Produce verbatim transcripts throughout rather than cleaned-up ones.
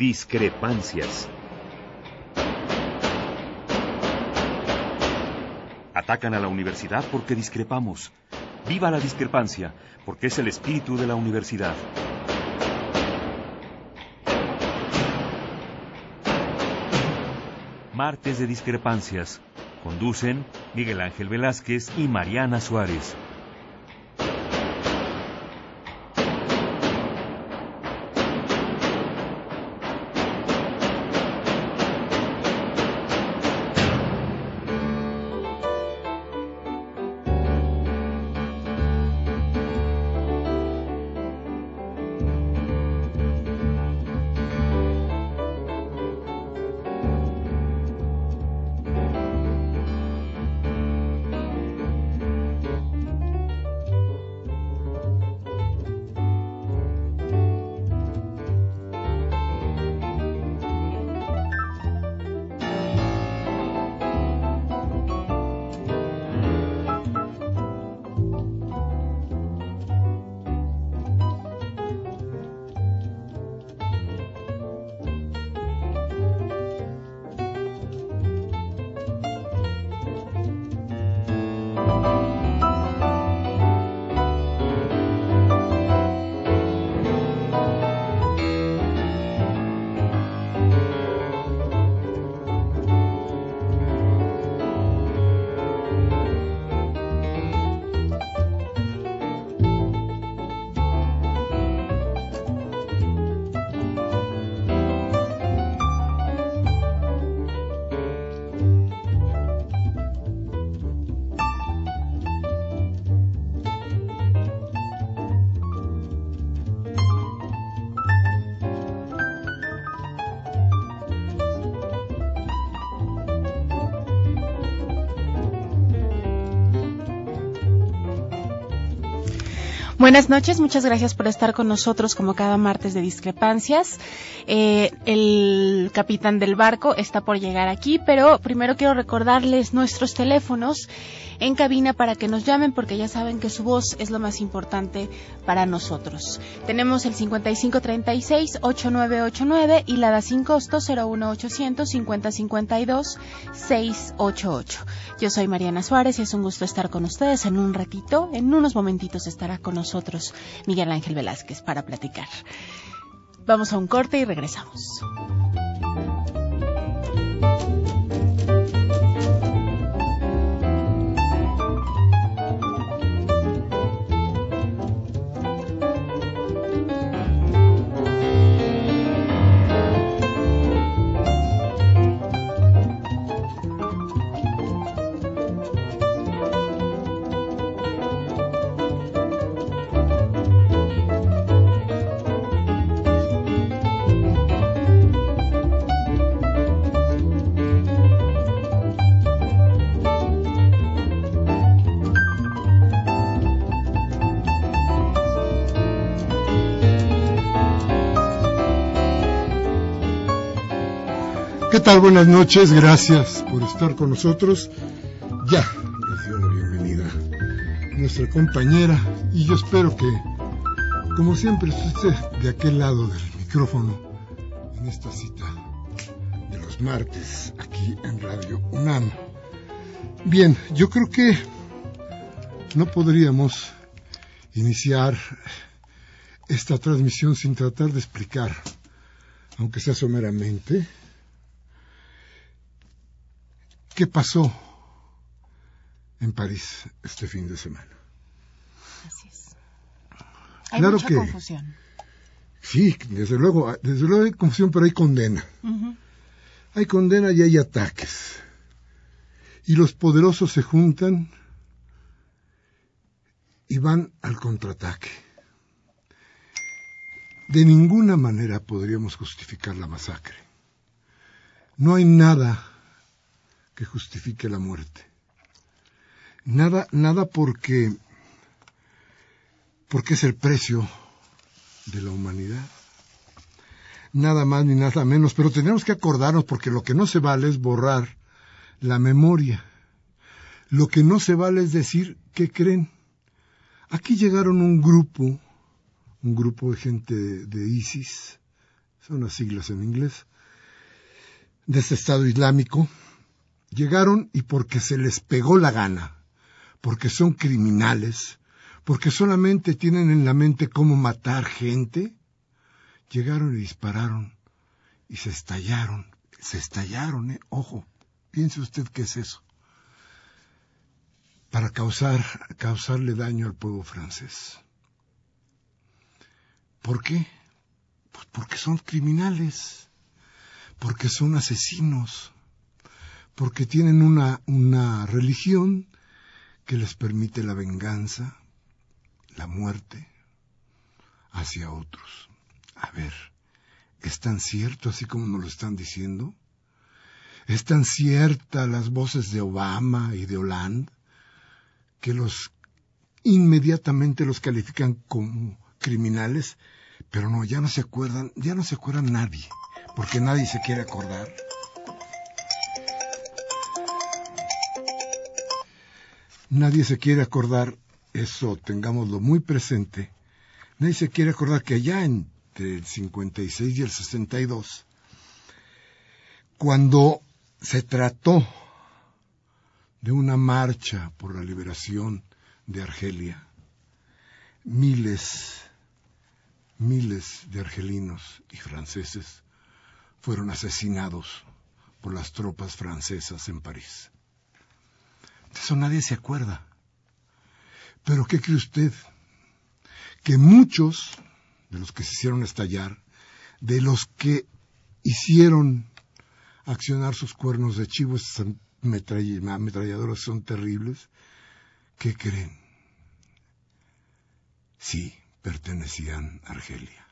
Discrepancias. Atacan a la universidad porque discrepamos. ¡Viva la discrepancia! Porque es el espíritu de la universidad. Martes de Discrepancias. Conducen Miguel Ángel Velázquez y Mariana Suárez. Buenas noches, muchas gracias por estar con nosotros como cada martes de Discrepancias. Eh, el capitán del barco está por llegar aquí, pero primero quiero recordarles nuestros teléfonos en cabina para que nos llamen, porque ya saben que su voz es lo más importante para nosotros. Tenemos el cincuenta y cinco treinta y seis ochenta y nueve ochenta y nueve y la da sin costo cero uno ochocientos cincuenta cincuenta y dos seiscientos ochenta y ocho. Yo soy Mariana Suárez y es un gusto estar con ustedes. En un ratito, en unos momentitos estará con nosotros Miguel Ángel Velázquez para platicar. Vamos a un corte y regresamos. ¿Qué tal? Buenas noches, gracias por estar con nosotros. Ya les dio la bienvenida nuestra compañera y yo espero que, como siempre, esté de aquel lado del micrófono en esta cita de los martes aquí en Radio UNAM. Bien, yo creo que no podríamos iniciar esta transmisión sin tratar de explicar, aunque sea someramente, ¿qué pasó en París este fin de semana? Así es. Hay claro mucha que, confusión. Sí, desde luego, desde luego hay confusión, pero hay condena. Uh-huh. Hay condena y hay ataques. Y los poderosos se juntan y van al contraataque. De ninguna manera podríamos justificar la masacre. No hay nada que justifique la muerte. Nada, nada porque, porque es el precio de la humanidad. Nada más ni nada menos, pero tenemos que acordarnos, porque lo que no se vale es borrar la memoria. Lo que no se vale es decir ¿qué creen? Aquí llegaron un grupo, un grupo de gente de, de ISIS, son las siglas en inglés, de este Estado Islámico, llegaron y porque se les pegó la gana, porque son criminales, porque solamente tienen en la mente cómo matar gente, llegaron y dispararon y se estallaron, se estallaron, ¿eh? Ojo, piense usted qué es eso, para causar, causarle daño al pueblo francés. ¿Por qué? Pues porque son criminales, porque son asesinos, porque tienen una, una religión que les permite la venganza, la muerte hacia otros. A ver, ¿es tan cierto así como nos lo están diciendo? ¿Es tan cierta las voces de Obama y de Hollande que los inmediatamente los califican como criminales? Pero no, ya no se acuerdan, ya no se acuerdan nadie, porque nadie se quiere acordar. Nadie se quiere acordar, eso tengámoslo muy presente, nadie se quiere acordar que allá entre el cincuenta y seis y el sesenta y dos, cuando se trató de una marcha por la liberación de Argelia, miles, miles de argelinos y franceses fueron asesinados por las tropas francesas en París. De eso nadie se acuerda. Pero ¿qué cree usted? Que muchos de los que se hicieron estallar, de los que hicieron accionar sus cuernos de chivo, esas ametralladoras son terribles, ¿qué creen? Sí, pertenecían a Argelia.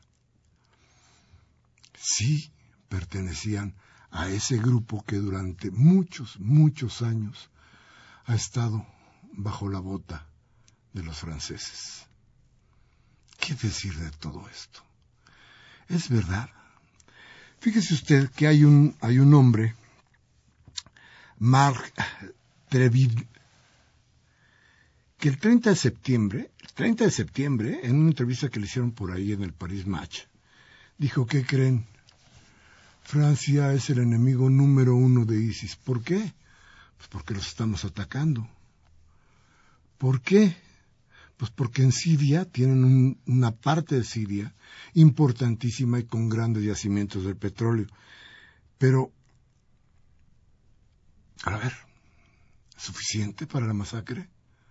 Sí, pertenecían a ese grupo que durante muchos, muchos años ha estado bajo la bota de los franceses. ¿Qué decir de todo esto? Es verdad. Fíjese usted que hay un, hay un hombre, Marc Treville, que el treinta de septiembre, el treinta de septiembre, en una entrevista que le hicieron por ahí en el Paris Match, dijo, ¿qué creen? Francia es el enemigo número uno de ISIS. ¿Por qué? Pues porque los estamos atacando. ¿Por qué? Pues porque en Siria tienen un, una parte de Siria importantísima y con grandes yacimientos de petróleo. Pero, a ver, ¿suficiente para la masacre?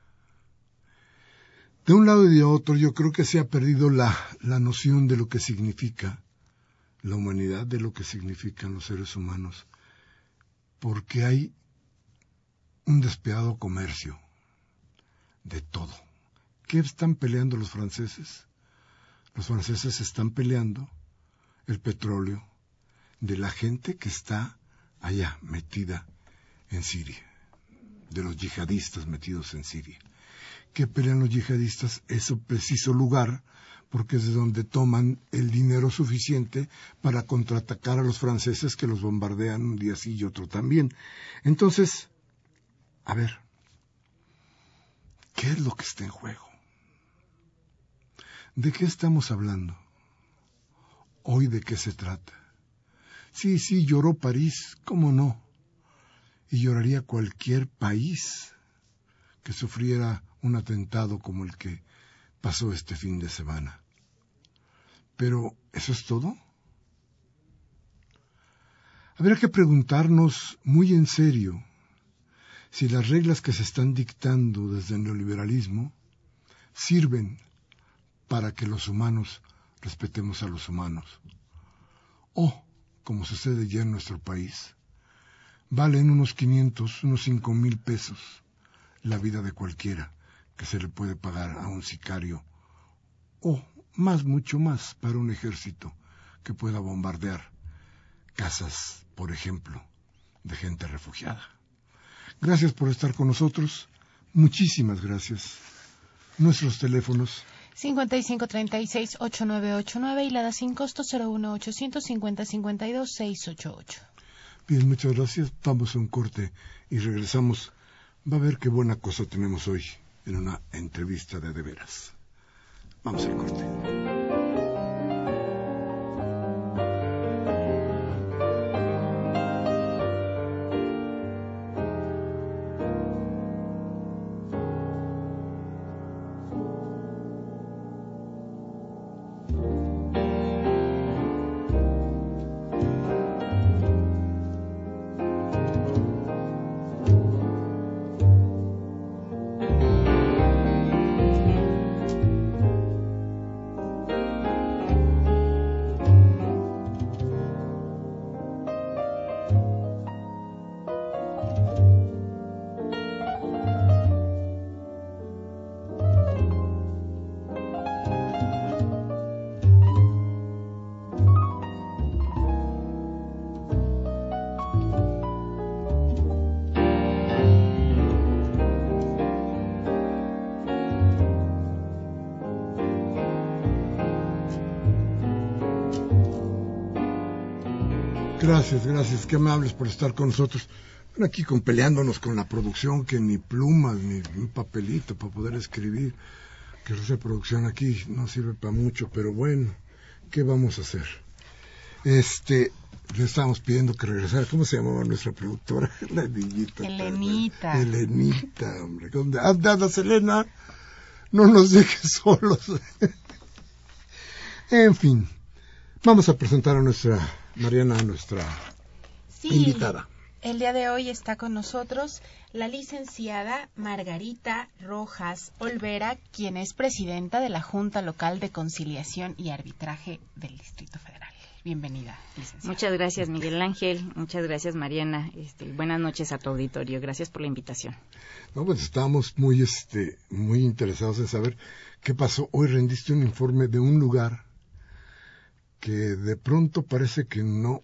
De un lado y de otro, yo creo que se ha perdido la, la noción de lo que significa la humanidad, de lo que significan los seres humanos, porque hay un despiadado comercio de todo. ¿Qué están peleando los franceses? Los franceses están peleando el petróleo de la gente que está allá metida en Siria, de los yihadistas metidos en Siria. ¿Qué pelean los yihadistas? Ese preciso lugar, porque es de donde toman el dinero suficiente para contraatacar a los franceses que los bombardean un día sí y otro también. Entonces, a ver, ¿qué es lo que está en juego? ¿De qué estamos hablando? ¿Hoy de qué se trata? Sí, sí, lloró París, ¿cómo no? Y lloraría cualquier país que sufriera un atentado como el que pasó este fin de semana. Pero, ¿eso es todo? Habría que preguntarnos muy en serio si las reglas que se están dictando desde el neoliberalismo sirven para que los humanos respetemos a los humanos. O, como sucede ya en nuestro país, valen unos quinientos, unos cinco mil pesos la vida de cualquiera que se le puede pagar a un sicario, o más, mucho más, para un ejército que pueda bombardear casas, por ejemplo, de gente refugiada. Gracias por estar con nosotros, muchísimas gracias. Nuestros teléfonos cincuenta y cinco treinta y seis ochenta y nueve ochenta y nueve y la da sin costo cero uno ochocientos cincuenta cincuenta y dos seiscientos ochenta y ocho. Bien, muchas gracias. Vamos a un corte y regresamos. Va a ver qué buena cosa tenemos hoy en una entrevista de de veras. Vamos al corte. Gracias, gracias, qué amables por estar con nosotros. Bueno, aquí con, peleándonos con la producción, que ni plumas, ni un papelito para poder escribir, que esa producción aquí no sirve para mucho, pero bueno, ¿qué vamos a hacer? Este, le estábamos pidiendo que regresara. ¿Cómo se llamaba nuestra productora? La niñita. Elenita. Elenita, hombre. Anda, Selena, no nos dejes solos. En fin, vamos a presentar a nuestra Mariana, a nuestra sí, invitada. El día de hoy está con nosotros la licenciada Margarita Rojas Olvera, quien es presidenta de la Junta Local de Conciliación y Arbitraje del Distrito Federal. Bienvenida, licenciada. Muchas gracias, Miguel Ángel. Muchas gracias, Mariana. Este, buenas noches a tu auditorio. Gracias por la invitación. No, pues estábamos muy, este, muy interesados en saber qué pasó. Hoy rendiste un informe de un lugar que de pronto parece que no,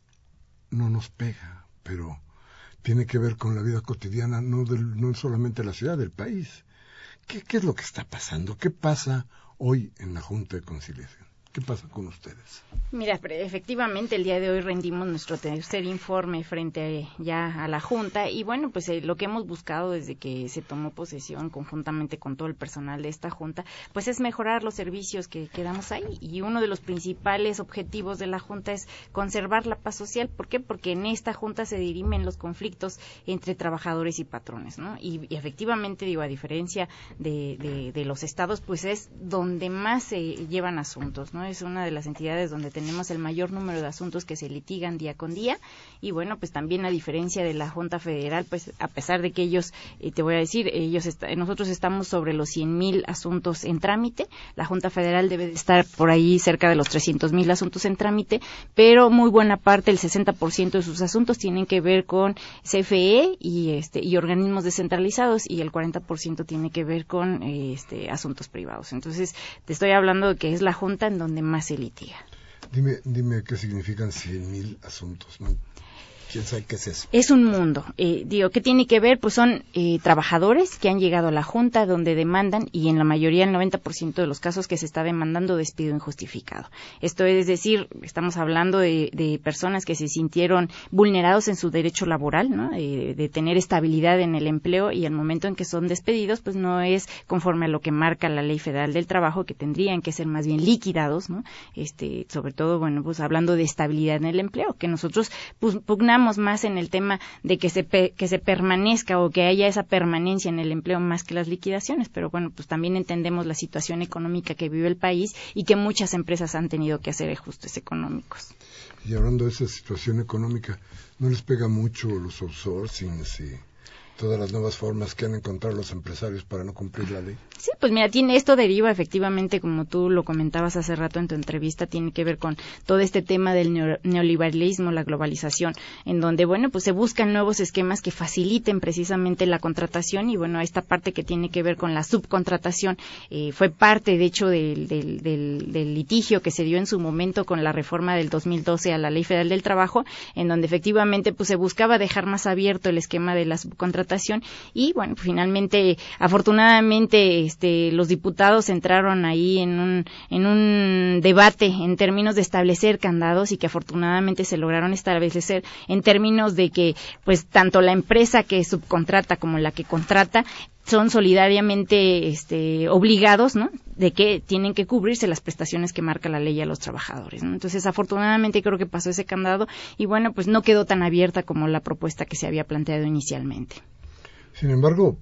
no nos pega, pero tiene que ver con la vida cotidiana, no, del, no solamente de la ciudad, del país. ¿Qué, ¿Qué es lo que está pasando? ¿Qué pasa hoy en la Junta de Conciliación? ¿Qué pasa con ustedes? Mira, efectivamente el día de hoy rendimos nuestro tercer informe frente a, ya a la Junta y bueno, pues eh, lo que hemos buscado desde que se tomó posesión conjuntamente con todo el personal de esta Junta, pues es mejorar los servicios que, que damos ahí y uno de los principales objetivos de la Junta es conservar la paz social. ¿Por qué? Porque en esta Junta se dirimen los conflictos entre trabajadores y patrones, ¿no? Y, y efectivamente, digo, a diferencia de, de, de los estados, pues es donde más se llevan asuntos, ¿no? Es una de las entidades donde tenemos el mayor número de asuntos que se litigan día con día y bueno, pues también a diferencia de la Junta Federal, pues a pesar de que ellos, eh, te voy a decir, ellos est- nosotros estamos sobre los cien mil asuntos en trámite, la Junta Federal debe de estar por ahí cerca de los trescientos mil asuntos en trámite, pero muy buena parte, el sesenta por ciento de sus asuntos tienen que ver con C F E y este y organismos descentralizados y el cuarenta por ciento tiene que ver con eh, este asuntos privados. Entonces, te estoy hablando de que es la Junta en donde más se litiga. Dime, dime qué significan cien mil asuntos, ¿no? ¿Quién sabe qué es eso? Es un mundo. Eh, digo, ¿qué tiene que ver? Pues son eh, trabajadores que han llegado a la Junta donde demandan, y en la mayoría, el noventa por ciento de los casos que se está demandando, despido injustificado. Esto es decir, estamos hablando de, de personas que se sintieron vulnerados en su derecho laboral, ¿no? Eh, de tener estabilidad en el empleo y al momento en que son despedidos, pues no es conforme a lo que marca la Ley Federal del Trabajo, que tendrían que ser más bien liquidados, ¿no? Este, sobre todo, bueno, pues hablando de estabilidad en el empleo, que nosotros pues, pugnamos más en el tema de que se pe- que se permanezca o que haya esa permanencia en el empleo más que las liquidaciones, pero bueno, pues también entendemos la situación económica que vive el país y que muchas empresas han tenido que hacer ajustes económicos. Y hablando de esa situación económica, ¿no les pega mucho los outsourcings y todas las nuevas formas que han encontrado los empresarios para no cumplir la ley? Sí, pues mira, tiene esto deriva efectivamente, como tú lo comentabas hace rato en tu entrevista, tiene que ver con todo este tema del neo- neoliberalismo, la globalización, en donde, bueno, pues se buscan nuevos esquemas que faciliten precisamente la contratación y, bueno, esta parte que tiene que ver con la subcontratación eh, fue parte, de hecho, del, del, del, del litigio que se dio en su momento con la reforma del dos mil doce a la Ley Federal del Trabajo, en donde efectivamente pues se buscaba dejar más abierto el esquema de la subcontratación y, bueno, finalmente, afortunadamente, Este, los diputados entraron ahí en un, en un debate en términos de establecer candados y que afortunadamente se lograron establecer en términos de que pues tanto la empresa que subcontrata como la que contrata son solidariamente este, obligados, ¿no?, de que tienen que cubrirse las prestaciones que marca la ley a los trabajadores, ¿no? Entonces, afortunadamente creo que pasó ese candado y bueno, pues no quedó tan abierta como la propuesta que se había planteado inicialmente. Sin embargo,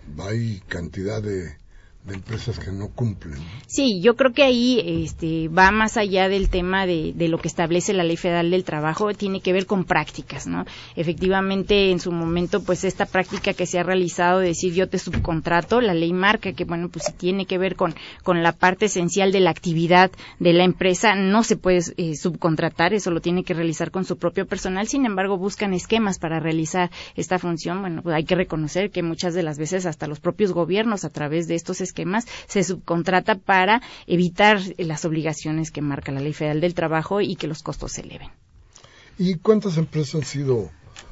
hay cantidad de de empresas que no cumplen. Sí, yo creo que ahí este, va más allá del tema de, de lo que establece la Ley Federal del Trabajo, tiene que ver con prácticas, ¿no? Efectivamente, en su momento, pues esta práctica que se ha realizado de decir yo te subcontrato, la ley marca que, bueno, pues si tiene que ver con, con la parte esencial de la actividad de la empresa, no se puede eh, subcontratar, eso lo tiene que realizar con su propio personal, sin embargo, buscan esquemas para realizar esta función. Bueno, pues hay que reconocer que muchas de las veces hasta los propios gobiernos, a través de estos esquemas, se subcontrata para evitar las obligaciones que marca la Ley Federal del Trabajo y que los costos se eleven. ¿Y cuántas empresas han sido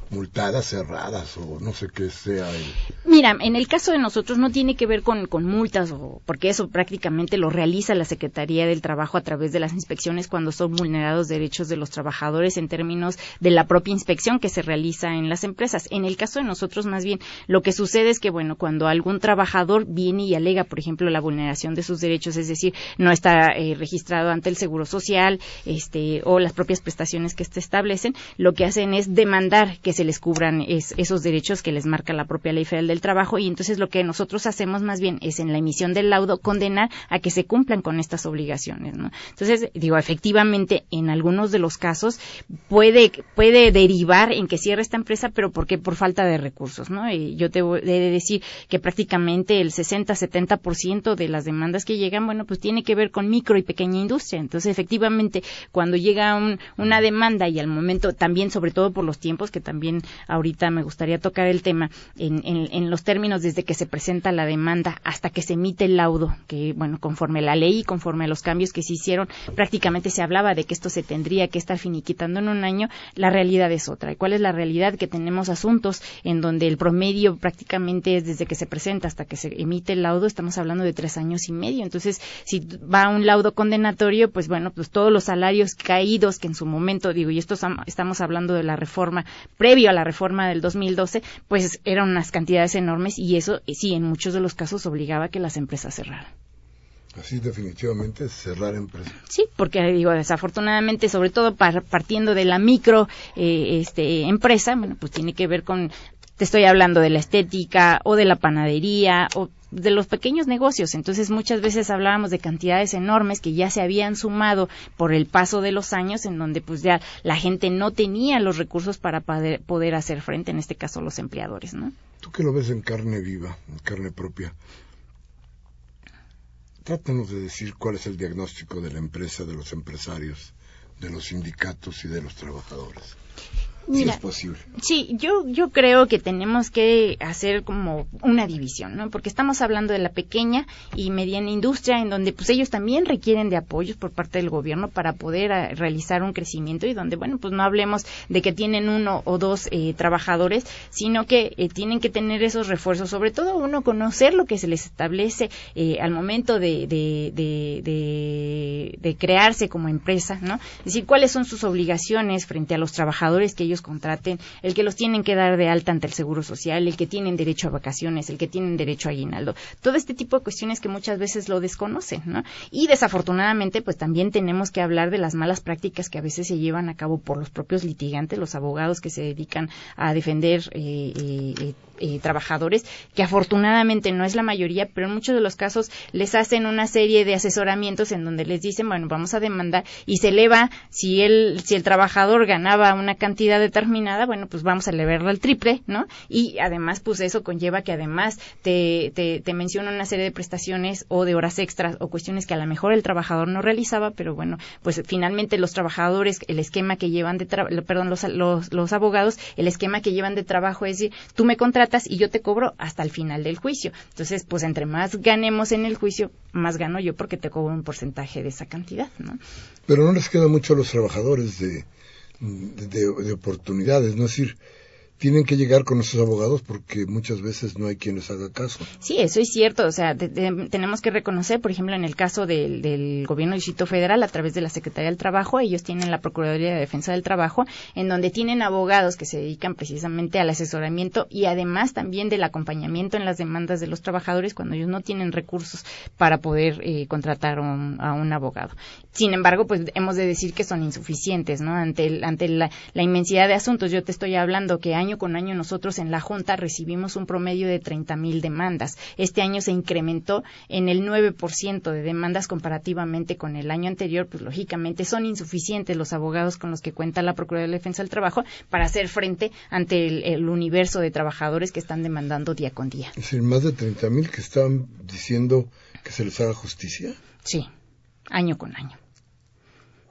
multadas, cerradas o no sé qué sea el... Mira, en el caso de nosotros no tiene que ver con, con multas, o porque eso prácticamente lo realiza la Secretaría del Trabajo a través de las inspecciones cuando son vulnerados derechos de los trabajadores en términos de la propia inspección que se realiza en las empresas. En el caso de nosotros, más bien, lo que sucede es que, bueno, cuando algún trabajador viene y alega, por ejemplo, la vulneración de sus derechos, es decir, no está eh, registrado ante el Seguro Social, este, o las propias prestaciones que se establecen, lo que hacen es demandar que se les cubran es, esos derechos que les marca la propia Ley Federal del Trabajo, y entonces lo que nosotros hacemos más bien es en la emisión del laudo condenar a que se cumplan con estas obligaciones, ¿no? Entonces, digo, efectivamente, en algunos de los casos puede puede derivar en que cierre esta empresa, pero porque por falta de recursos, ¿no? Y yo te he de decir que prácticamente el sesenta a setenta por ciento de las demandas que llegan, bueno, pues tiene que ver con micro y pequeña industria. Entonces, efectivamente, cuando llega un, una demanda y al momento también, sobre todo por los tiempos, que también ahorita me gustaría tocar el tema, en, en, en los términos desde que se presenta la demanda hasta que se emite el laudo, que bueno, conforme la ley y conforme a los cambios que se hicieron, prácticamente se hablaba de que esto se tendría que estar finiquitando en un año. La realidad es otra. ¿Y cuál es la realidad? Que tenemos asuntos en donde el promedio prácticamente es desde que se presenta hasta que se emite el laudo, estamos hablando de tres años y medio. Entonces, si va un laudo condenatorio, pues bueno, pues todos los salarios caídos que en su momento, digo, y esto estamos hablando de la reforma previa a la reforma del dos mil doce, pues eran unas cantidades enormes, y eso sí, en muchos de los casos obligaba a que las empresas cerraran. Así definitivamente cerrar empresas. Sí, porque digo, desafortunadamente, sobre todo par, partiendo de la micro eh, este, empresa, bueno, pues tiene que ver con, te estoy hablando de la estética o de la panadería o de los pequeños negocios. Entonces, muchas veces hablábamos de cantidades enormes que ya se habían sumado por el paso de los años, en donde pues ya la gente no tenía los recursos para poder, poder hacer frente, en este caso los empleadores, ¿no? Tú que lo ves en carne viva, en carne propia, trátanos de decir cuál es el diagnóstico de la empresa, de los empresarios, de los sindicatos y de los trabajadores. Mira, si es posible. Sí, yo yo creo que tenemos que hacer como una división, ¿no? Porque estamos hablando de la pequeña y mediana industria, en donde pues ellos también requieren de apoyos por parte del gobierno para poder a, realizar un crecimiento, y donde, bueno, pues no hablemos de que tienen uno o dos eh, trabajadores, sino que eh, tienen que tener esos refuerzos, sobre todo uno, conocer lo que se les establece eh, al momento de, de, de, de, de crearse como empresa, ¿no? Es decir, cuáles son sus obligaciones frente a los trabajadores que ellos contraten, el que los tienen que dar de alta ante el Seguro Social, el que tienen derecho a vacaciones, el que tienen derecho a aguinaldo, todo este tipo de cuestiones que muchas veces lo desconocen, ¿no? Y desafortunadamente, pues también tenemos que hablar de las malas prácticas que a veces se llevan a cabo por los propios litigantes, los abogados que se dedican a defender eh, eh, eh, trabajadores, que afortunadamente no es la mayoría, pero en muchos de los casos les hacen una serie de asesoramientos en donde les dicen, bueno, vamos a demandar, y se eleva, si el, si el trabajador ganaba una cantidad determinada, bueno, pues vamos a elevarla al triple, ¿no? Y además, pues eso conlleva que además te, te, te menciona una serie de prestaciones o de horas extras o cuestiones que a lo mejor el trabajador no realizaba, pero bueno, pues finalmente los trabajadores, el esquema que llevan de trabajo, perdón, los, los, los abogados, el esquema que llevan de trabajo es decir, tú me contratas y yo te cobro hasta el final del juicio. Entonces, pues entre más ganemos en el juicio, más gano yo porque te cobro un porcentaje de esa cantidad, ¿no? Pero no les queda mucho a los trabajadores de, de, de oportunidades, ¿no? Es decir, tienen que llegar con esos abogados porque muchas veces no hay quien les haga caso. Sí, eso es cierto. O sea, de, de, tenemos que reconocer, por ejemplo, en el caso del, del Gobierno del Distrito Federal, a través de la Secretaría del Trabajo, ellos tienen la Procuraduría de Defensa del Trabajo, en donde tienen abogados que se dedican precisamente al asesoramiento y además también del acompañamiento en las demandas de los trabajadores cuando ellos no tienen recursos para poder eh, contratar un, a un abogado. Sin embargo, pues hemos de decir que son insuficientes, ¿no? Ante, el, ante la, la inmensidad de asuntos. Yo te estoy hablando que año con año nosotros en la Junta recibimos un promedio de treinta mil demandas. Este año se incrementó en el nueve por ciento de demandas comparativamente con el año anterior. Pues lógicamente son insuficientes los abogados con los que cuenta la Procuraduría de Defensa del Trabajo para hacer frente ante el, el universo de trabajadores que están demandando día con día. Es decir, más de treinta mil que están diciendo que se les haga justicia. Sí, año con año.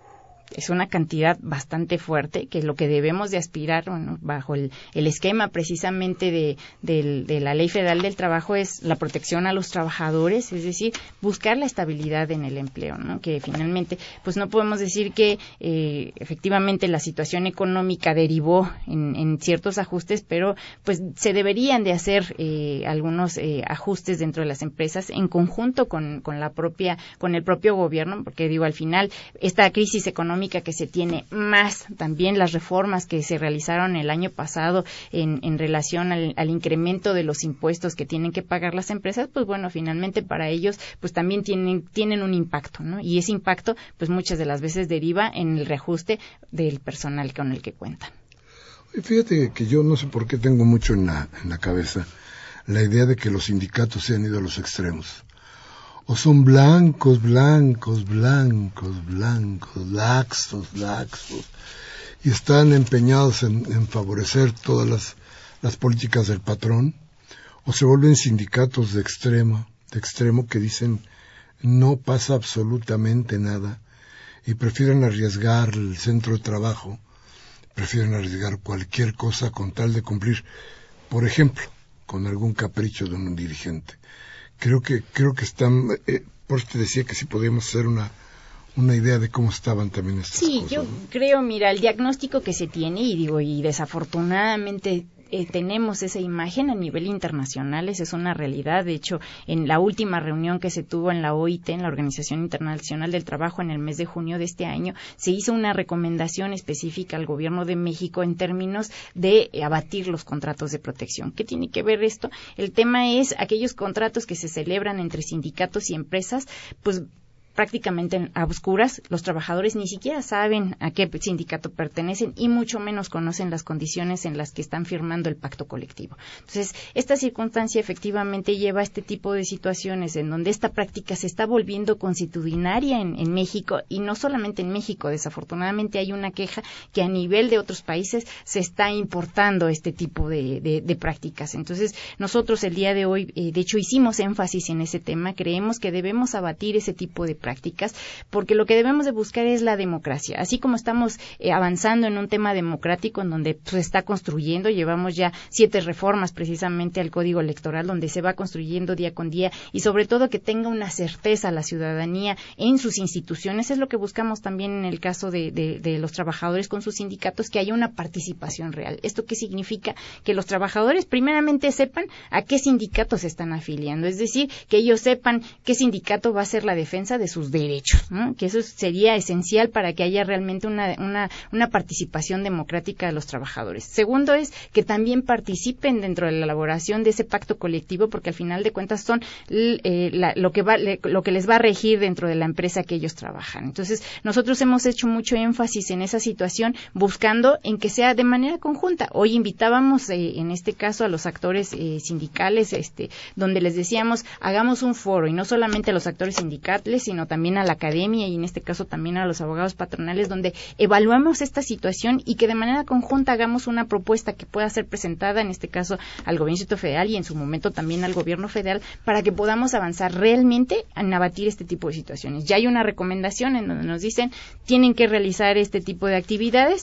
es una cantidad bastante fuerte, que lo que debemos de aspirar, bueno, bajo el, el esquema precisamente de, de, de la Ley Federal del Trabajo, es la protección a los trabajadores, es decir, buscar la estabilidad en el empleo, ¿no? Que finalmente, pues no podemos decir que eh, efectivamente la situación económica derivó en, en ciertos ajustes, pero pues se deberían de hacer eh, algunos eh, ajustes dentro de las empresas en conjunto con, con la propia, con el propio gobierno, porque digo, al final, esta crisis económica que se tiene, más también las reformas que se realizaron el año pasado en, en relación al, al incremento de los impuestos que tienen que pagar las empresas, pues bueno, finalmente para ellos pues también tienen, tienen un impacto, ¿no? Y ese impacto pues muchas de las veces deriva en el reajuste del personal con el que cuentan. Fíjate que yo no sé por qué tengo mucho en la, en la cabeza la idea de que los sindicatos se han ido a los extremos. O son blancos, blancos, blancos, blancos, laxos, laxos, y están empeñados en, en favorecer todas las, las políticas del patrón, o se vuelven sindicatos de extremo, de extremo que dicen no pasa absolutamente nada, y prefieren arriesgar el centro de trabajo, prefieren arriesgar cualquier cosa con tal de cumplir, por ejemplo, con algún capricho de un dirigente. Creo que creo que están, eh, por eso te decía que si podíamos hacer una una idea de cómo estaban también estas sí, cosas. Sí, yo ¿no? creo, mira, el diagnóstico que se tiene, y digo, y desafortunadamente eh, tenemos esa imagen a nivel internacional, esa es una realidad. De hecho, en la última reunión que se tuvo en la O I T, en la Organización Internacional del Trabajo, en el mes de junio de este año, se hizo una recomendación específica al Gobierno de México en términos de eh, abatir los contratos de protección. ¿Qué tiene que ver esto? El tema es aquellos contratos que se celebran entre sindicatos y empresas, pues prácticamente a oscuras, los trabajadores ni siquiera saben a qué sindicato pertenecen y mucho menos conocen las condiciones en las que están firmando el pacto colectivo. Entonces, esta circunstancia efectivamente lleva a este tipo de situaciones en donde esta práctica se está volviendo consuetudinaria en, en México, y no solamente en México. Desafortunadamente hay una queja que a nivel de otros países se está importando este tipo de, de, de prácticas. Entonces, nosotros el día de hoy, eh, de hecho, hicimos énfasis en ese tema. Creemos que debemos abatir ese tipo de prácticas prácticas, porque lo que debemos de buscar es la democracia. Así como estamos eh, avanzando en un tema democrático en donde se pues, está construyendo, llevamos ya siete reformas precisamente al Código Electoral, donde se va construyendo día con día, y sobre todo que tenga una certeza la ciudadanía en sus instituciones. Es lo que buscamos también en el caso de, de, de los trabajadores con sus sindicatos, que haya una participación real. ¿Esto qué significa? Que los trabajadores primeramente sepan a qué sindicatos se están afiliando, es decir, que ellos sepan qué sindicato va a ser la defensa de sus derechos, ¿no? Que eso sería esencial para que haya realmente una, una, una participación democrática de los trabajadores. Segundo es que también participen dentro de la elaboración de ese pacto colectivo, porque al final de cuentas son eh, la, lo, que va, le, lo que les va a regir dentro de la empresa que ellos trabajan. Entonces, nosotros hemos hecho mucho énfasis en esa situación, buscando en que sea de manera conjunta. Hoy invitábamos, eh, en este caso, a los actores eh, sindicales, este, donde les decíamos, hagamos un foro, y no solamente a los actores sindicales, sino también a la academia, y en este caso también a los abogados patronales, donde evaluemos esta situación y que de manera conjunta hagamos una propuesta que pueda ser presentada, en este caso al Gobierno Federal y en su momento también al Gobierno Federal, para que podamos avanzar realmente en abatir este tipo de situaciones. Ya hay una recomendación en donde nos dicen tienen que realizar este tipo de actividades.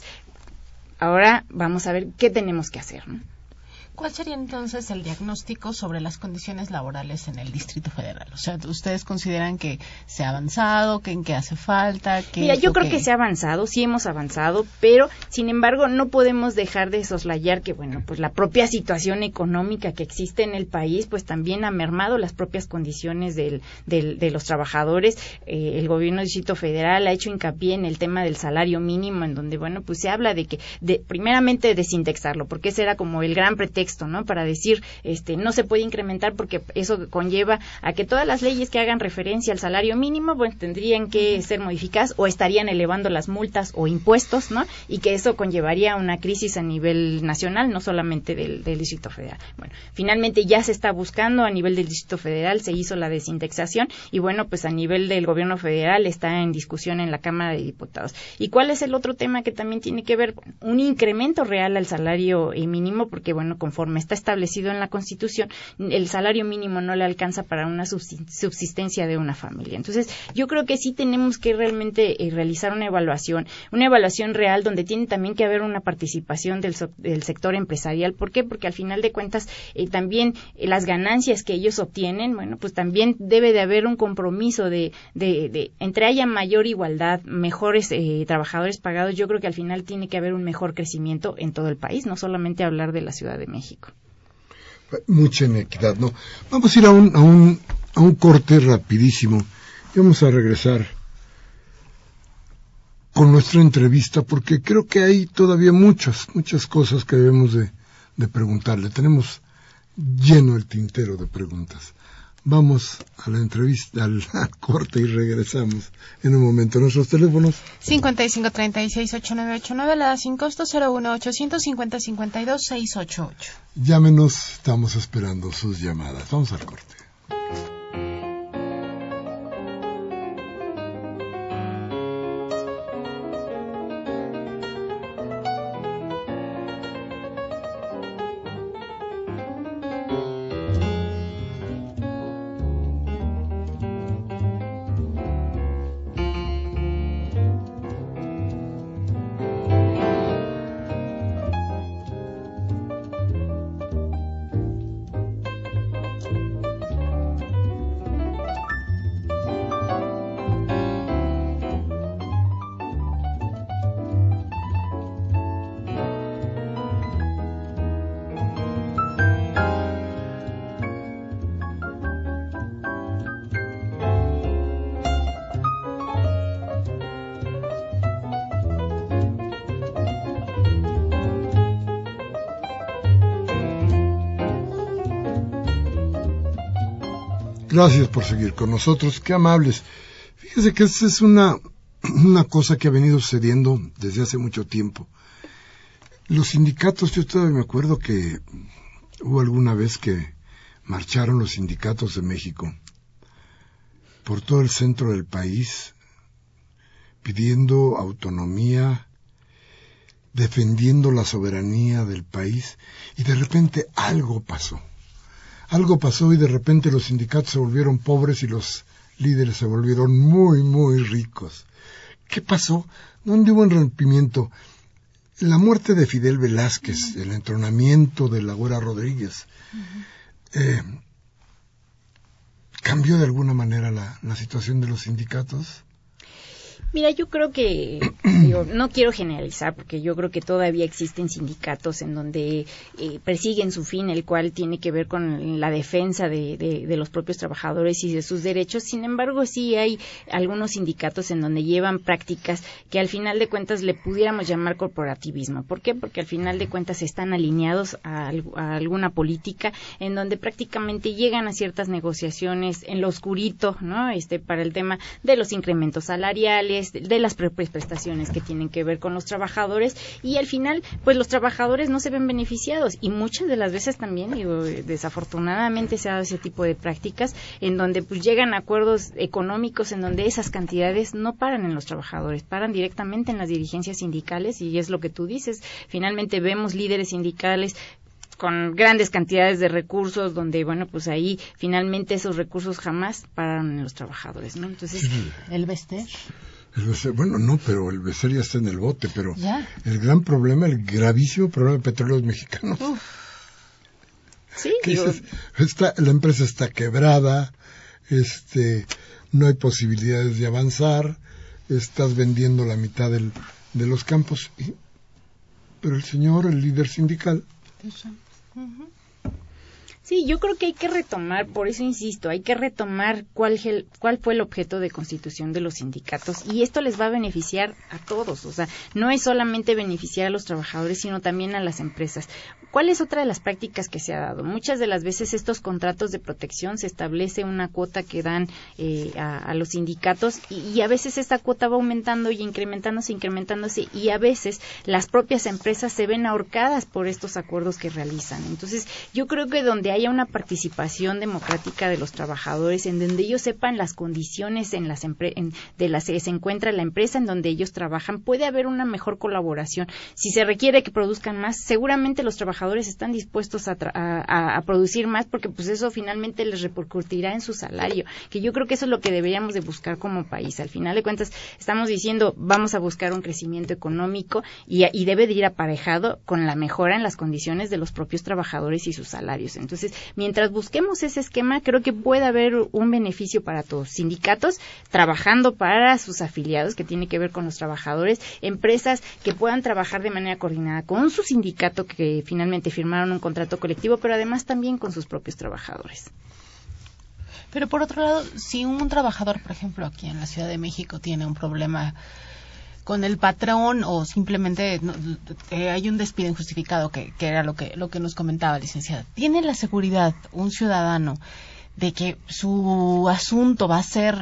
Ahora vamos a ver qué tenemos que hacer, ¿no? ¿Cuál sería entonces el diagnóstico sobre las condiciones laborales en el Distrito Federal? O sea, ¿ustedes consideran que se ha avanzado, que en qué hace falta? ¿Qué Mira, yo creo que... que se ha avanzado, sí hemos avanzado, pero sin embargo no podemos dejar de soslayar que, bueno, pues la propia situación económica que existe en el país, pues también ha mermado las propias condiciones del, del, de los trabajadores. Eh, el Gobierno del Distrito Federal ha hecho hincapié en el tema del salario mínimo, en donde, bueno, pues se habla de que, de, primeramente, desindexarlo, porque ese era como el gran pretexto, ¿no? Para decir, este, no se puede incrementar porque eso conlleva a que todas las leyes que hagan referencia al salario mínimo, bueno, tendrían que ser modificadas o estarían elevando las multas o impuestos, ¿no? Y que eso conllevaría a una crisis a nivel nacional, no solamente del, del Distrito Federal. Bueno, finalmente ya se está buscando a nivel del Distrito Federal, se hizo la desindexación y, bueno, pues a nivel del Gobierno Federal está en discusión en la Cámara de Diputados. ¿Y cuál es el otro tema que también tiene que ver? Un incremento real al salario mínimo, porque, bueno, con conforme está establecido en la Constitución, el salario mínimo no le alcanza para una subsistencia de una familia. Entonces, yo creo que sí tenemos que realmente eh, realizar una evaluación, una evaluación real donde tiene también que haber una participación del, so del sector empresarial. ¿Por qué? Porque al final de cuentas eh, también eh, las ganancias que ellos obtienen, bueno, pues también debe de haber un compromiso de, de, de entre haya mayor igualdad, mejores eh, trabajadores pagados. Yo creo que al final tiene que haber un mejor crecimiento en todo el país, no solamente hablar de la Ciudad de México. Mucha inequidad, ¿no? Vamos a ir a un, a un, a un corte rapidísimo y vamos a regresar con nuestra entrevista, porque creo que hay todavía muchas, muchas cosas que debemos de, de preguntarle. Tenemos lleno el tintero de preguntas. Vamos a la entrevista, al, al corte y regresamos en un momento. Nuestros teléfonos. cincuenta y cinco treinta y seis ochenta y nueve ochenta y nueve, la sin costo cero uno ochocientos cincuenta cincuenta y dos seiscientos ochenta y ocho. Llámenos, estamos esperando sus llamadas. Vamos al corte. Gracias por seguir con nosotros, qué amables. Fíjese que esta es una, una cosa que ha venido sucediendo desde hace mucho tiempo. Los sindicatos, yo todavía me acuerdo que hubo alguna vez que marcharon los sindicatos de México por todo el centro del país, pidiendo autonomía, defendiendo la soberanía del país, y de repente algo pasó. Algo pasó y de repente los sindicatos se volvieron pobres y los líderes se volvieron muy, muy ricos. ¿Qué pasó? ¿Dónde hubo un rompimiento? La muerte de Fidel Velázquez, uh-huh. el entronamiento de la Güera Rodríguez, uh-huh. eh, ¿cambió de alguna manera la, la situación de los sindicatos? Mira, yo creo que, digo, no quiero generalizar, porque yo creo que todavía existen sindicatos en donde eh, persiguen su fin, el cual tiene que ver con la defensa de, de, de los propios trabajadores y de sus derechos. Sin embargo, sí hay algunos sindicatos en donde llevan prácticas que al final de cuentas le pudiéramos llamar corporativismo. ¿Por qué? Porque al final de cuentas están alineados a, a alguna política en donde prácticamente llegan a ciertas negociaciones en lo oscurito, ¿no? Este, para el tema de los incrementos salariales, de las prestaciones que tienen que ver con los trabajadores, y al final pues los trabajadores no se ven beneficiados, y muchas de las veces también, digo, desafortunadamente se ha dado ese tipo de prácticas en donde pues llegan a acuerdos económicos en donde esas cantidades no paran en los trabajadores, paran directamente en las dirigencias sindicales, y es lo que tú dices. Finalmente vemos líderes sindicales con grandes cantidades de recursos, donde, bueno, pues ahí finalmente esos recursos jamás paran en los trabajadores, ¿no? Entonces, sí. el Bester. El Bester, bueno, no, pero el Bester ya está en el bote, pero ¿ya? El gran problema, el gravísimo problema de Petróleos Mexicanos. Uf. Sí, digo... dices, está, la empresa está quebrada, este, no hay posibilidades de avanzar, estás vendiendo la mitad del, de los campos, y, pero el señor, el líder sindical, Uh-huh. Sí, yo creo que hay que retomar, por eso insisto, hay que retomar cuál, cuál fue el objeto de constitución de los sindicatos, y esto les va a beneficiar a todos. O sea, no es solamente beneficiar a los trabajadores, sino también a las empresas. ¿Cuál es otra de las prácticas que se ha dado? Muchas de las veces estos contratos de protección se establece una cuota que dan eh, a, a los sindicatos, y, y a veces esta cuota va aumentando y incrementándose, incrementándose, y a veces las propias empresas se ven ahorcadas por estos acuerdos que realizan. Entonces, yo creo que donde haya una participación democrática de los trabajadores, en donde ellos sepan las condiciones en las empre- en, de las que se encuentra la empresa en donde ellos trabajan, puede haber una mejor colaboración. Si se requiere que produzcan más, seguramente los trabajadores están dispuestos a, tra- a, a producir más, porque pues eso finalmente les repercutirá en su salario, que yo creo que eso es lo que deberíamos de buscar como país. Al final de cuentas, estamos diciendo, vamos a buscar un crecimiento económico y, y debe de ir aparejado con la mejora en las condiciones de los propios trabajadores y sus salarios. Entonces, mientras busquemos ese esquema, creo que puede haber un beneficio para todos. Sindicatos trabajando para sus afiliados, que tiene que ver con los trabajadores, empresas que puedan trabajar de manera coordinada con su sindicato, que finalmente firmaron un contrato colectivo, pero además también con sus propios trabajadores. Pero por otro lado, si un trabajador, por ejemplo, aquí en la Ciudad de México tiene un problema con el patrón o simplemente no, eh, hay un despido injustificado, que, que era lo que lo que nos comentaba, licenciada, ¿tiene la seguridad un ciudadano de que su asunto va a ser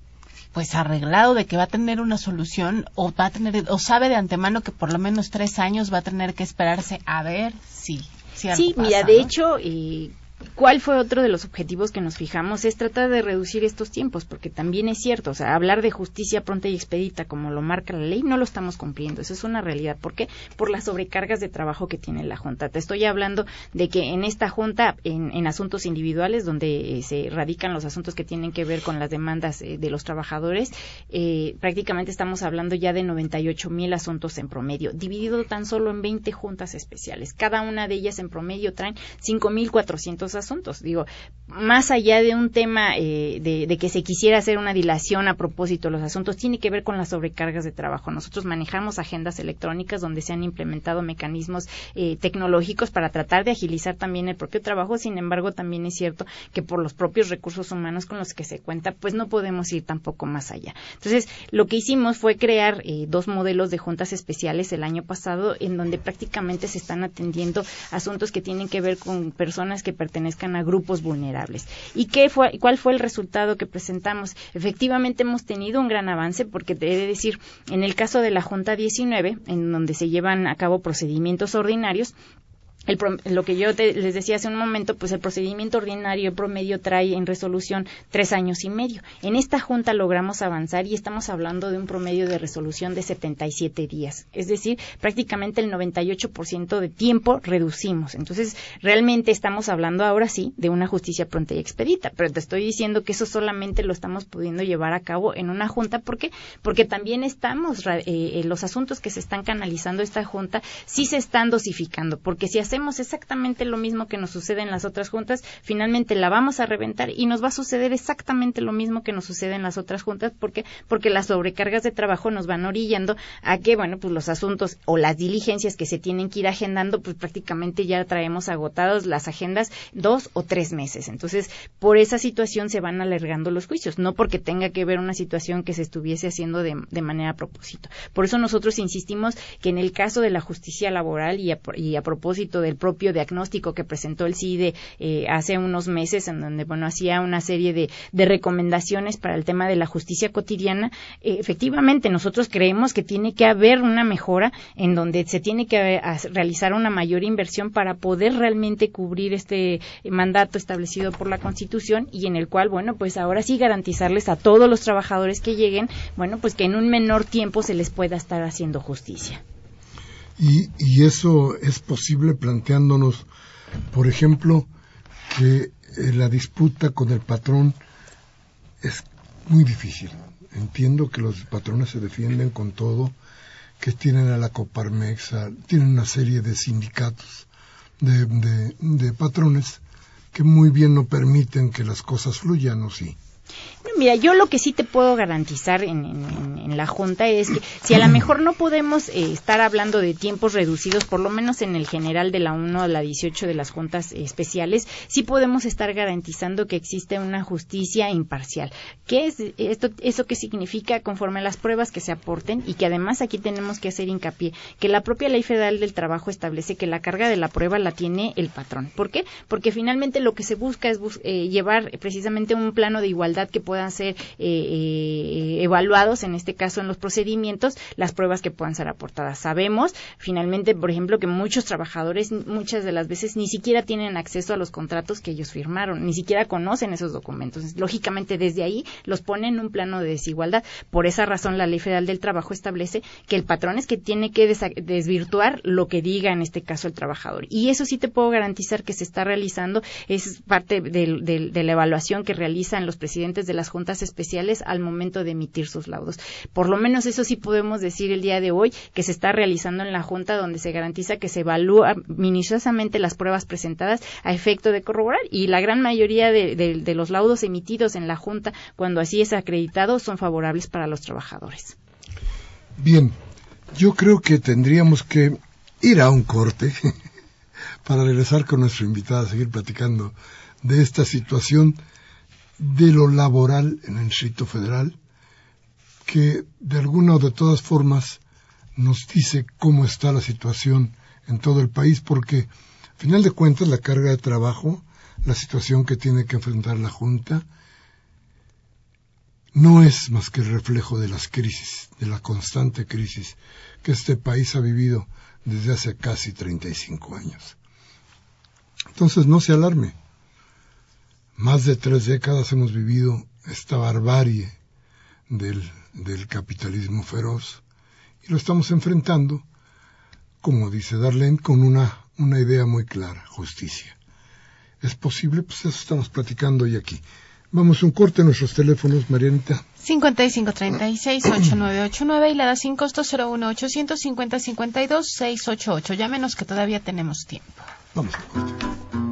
pues arreglado, de que va a tener una solución, o va a tener, o sabe de antemano que por lo menos tres años va a tener que esperarse a ver si, si algo Sí, pasa, mira, de ¿no? hecho, eh, ¿cuál fue otro de los objetivos que nos fijamos? Es tratar de reducir estos tiempos, porque también es cierto, o sea, hablar de justicia pronta y expedita como lo marca la ley, no lo estamos cumpliendo, eso es una realidad. ¿Por qué? Por las sobrecargas de trabajo que tiene la Junta. Te estoy hablando de que en esta Junta, en, en asuntos individuales, donde eh, se radican los asuntos que tienen que ver con las demandas eh, de los trabajadores, eh, prácticamente estamos hablando ya de noventa y ocho mil asuntos en promedio, dividido tan solo en veinte juntas especiales. Cada una de ellas en promedio traen cinco mil cuatrocientos asuntos. Digo, más allá de un tema eh, de, de que se quisiera hacer una dilación a propósito de los asuntos, tiene que ver con las sobrecargas de trabajo. Nosotros manejamos agendas electrónicas donde se han implementado mecanismos eh, tecnológicos para tratar de agilizar también el propio trabajo. Sin embargo, también es cierto que por los propios recursos humanos con los que se cuenta, pues no podemos ir tampoco más allá. Entonces, lo que hicimos fue crear eh, dos modelos de juntas especiales el año pasado, en donde prácticamente se están atendiendo asuntos que tienen que ver con personas que pertenezcan a grupos vulnerables. ¿Y qué fue, cuál fue el resultado que presentamos? Efectivamente hemos tenido un gran avance, porque te he de decir, en el caso de la Junta diecinueve, en donde se llevan a cabo procedimientos ordinarios, El pro, lo que yo te, les decía hace un momento, pues el procedimiento ordinario promedio trae en resolución tres años y medio. En esta junta logramos avanzar y estamos hablando de un promedio de resolución de setenta y siete días. Es decir, prácticamente el noventa y ocho por ciento de tiempo reducimos. Entonces, realmente estamos hablando ahora sí de una justicia pronta y expedita. Pero te estoy diciendo que eso solamente lo estamos pudiendo llevar a cabo en una junta. ¿Por qué? Porque también estamos, eh, los asuntos que se están canalizando esta junta sí se están dosificando. Porque si hacemos exactamente lo mismo que nos sucede en las otras juntas, finalmente la vamos a reventar y nos va a suceder exactamente lo mismo que nos sucede en las otras juntas. ¿Por qué? Porque las sobrecargas de trabajo nos van orillando a que, bueno, pues los asuntos o las diligencias que se tienen que ir agendando, pues prácticamente ya traemos agotados las agendas dos o tres meses. Entonces, por esa situación se van alargando los juicios, no porque tenga que ver una situación que se estuviese haciendo de, de manera a propósito. Por eso nosotros insistimos que en el caso de la justicia laboral y a, y a propósito del propio diagnóstico que presentó el C I D E eh, hace unos meses, en donde, bueno, hacía una serie de, de recomendaciones para el tema de la justicia cotidiana, eh, efectivamente nosotros creemos que tiene que haber una mejora en donde se tiene que a, realizar una mayor inversión para poder realmente cubrir este mandato establecido por la Constitución, y en el cual, bueno, pues ahora sí garantizarles a todos los trabajadores que lleguen, bueno, pues que en un menor tiempo se les pueda estar haciendo justicia. Y, y eso es posible planteándonos, por ejemplo, que eh, la disputa con el patrón es muy difícil. Entiendo que los patrones se defienden con todo, que tienen a la Coparmex, a, tienen una serie de sindicatos de, de, de patrones que muy bien no permiten que las cosas fluyan, ¿o sí? Mira, yo lo que sí te puedo garantizar en, en, en la Junta es que si a lo mejor no podemos eh, estar hablando de tiempos reducidos, por lo menos en el general de la uno a la dieciocho de las juntas eh, especiales, sí podemos estar garantizando que existe una justicia imparcial. ¿Qué es esto? ¿Eso qué significa? Conforme a las pruebas que se aporten, y que además aquí tenemos que hacer hincapié, que la propia Ley Federal del Trabajo establece que la carga de la prueba la tiene el patrón. ¿Por qué? Porque finalmente lo que se busca es bus- eh, llevar precisamente un plano de igualdad que puedan puedan ser eh, eh, evaluados, en este caso en los procedimientos, las pruebas que puedan ser aportadas. Sabemos, finalmente, por ejemplo, que muchos trabajadores muchas de las veces ni siquiera tienen acceso a los contratos que ellos firmaron, ni siquiera conocen esos documentos. Lógicamente, desde ahí los pone en un plano de desigualdad. Por esa razón, la Ley Federal del Trabajo establece que el patrón es que tiene que desa- desvirtuar lo que diga, en este caso, el trabajador. Y eso sí te puedo garantizar que se está realizando, es parte de, de, de la evaluación que realizan los presidentes de las juntas especiales al momento de emitir sus laudos. Por lo menos eso sí podemos decir el día de hoy, que se está realizando en la junta, donde se garantiza que se evalúa minuciosamente las pruebas presentadas a efecto de corroborar, y la gran mayoría de, de, de los laudos emitidos en la junta, cuando así es acreditado, son favorables para los trabajadores. Bien, yo creo que tendríamos que ir a un corte para regresar con nuestra invitada a seguir platicando de esta situación de lo laboral en el Distrito Federal, que de alguna o de todas formas nos dice cómo está la situación en todo el país, porque al final de cuentas la carga de trabajo, la situación que tiene que enfrentar la Junta, no es más que el reflejo de las crisis, de la constante crisis que este país ha vivido desde hace casi treinta y cinco años. Entonces no se alarme. Más de tres décadas hemos vivido esta barbarie del, del capitalismo feroz, y lo estamos enfrentando, como dice Darlene, con una, una idea muy clara: justicia. ¿Es posible? Pues eso estamos platicando hoy aquí. Vamos a un corte en nuestros teléfonos, Marianita. cincuenta y cinco treinta y seis, ochenta y nueve ochenta y nueve y la da sin costo cero uno ochocientos cincuenta cincuenta y dos seiscientos ochenta y ocho. Llámenos que todavía tenemos tiempo. Vamos al corte.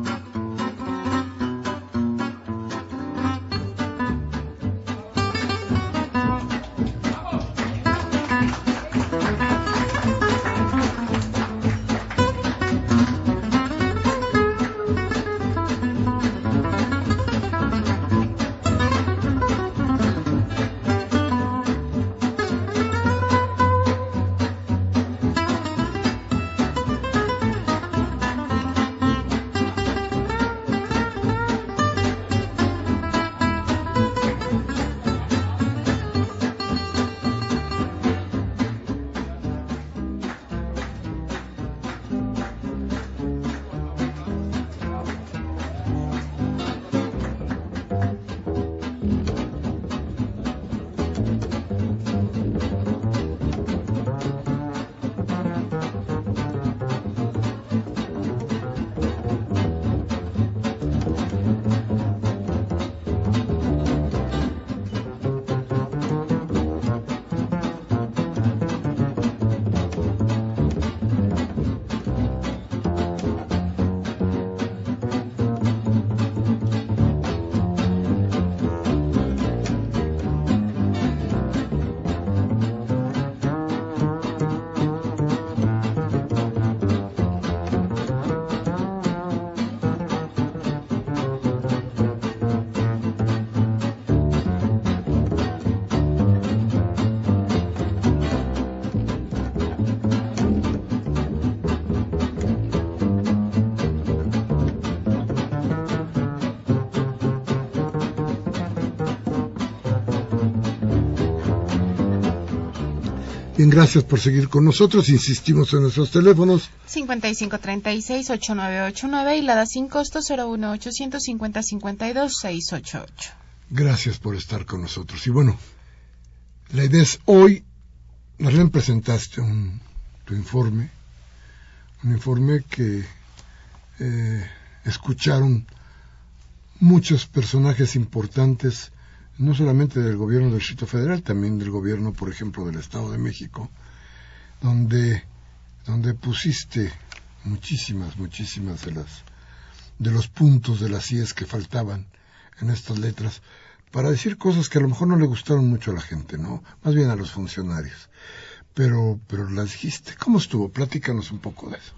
Bien, gracias por seguir con nosotros. Insistimos en nuestros teléfonos. cincuenta y cinco treinta y seis, ochenta y nueve ochenta y nueve y la da sin costo cero uno ochocientos cincuenta cincuenta y dos seiscientos ochenta y ocho. Gracias por estar con nosotros. Y bueno, la idea es hoy, Marlene, presentaste un, tu informe, un informe que eh, escucharon muchos personajes importantes, no solamente del gobierno del Distrito Federal, también del gobierno, por ejemplo, del Estado de México, donde, donde pusiste muchísimas, muchísimas de las de los puntos de las íes que faltaban en estas letras, para decir cosas que a lo mejor no le gustaron mucho a la gente, ¿no? Más bien a los funcionarios. Pero, pero las dijiste. ¿Cómo estuvo? Platícanos un poco de eso.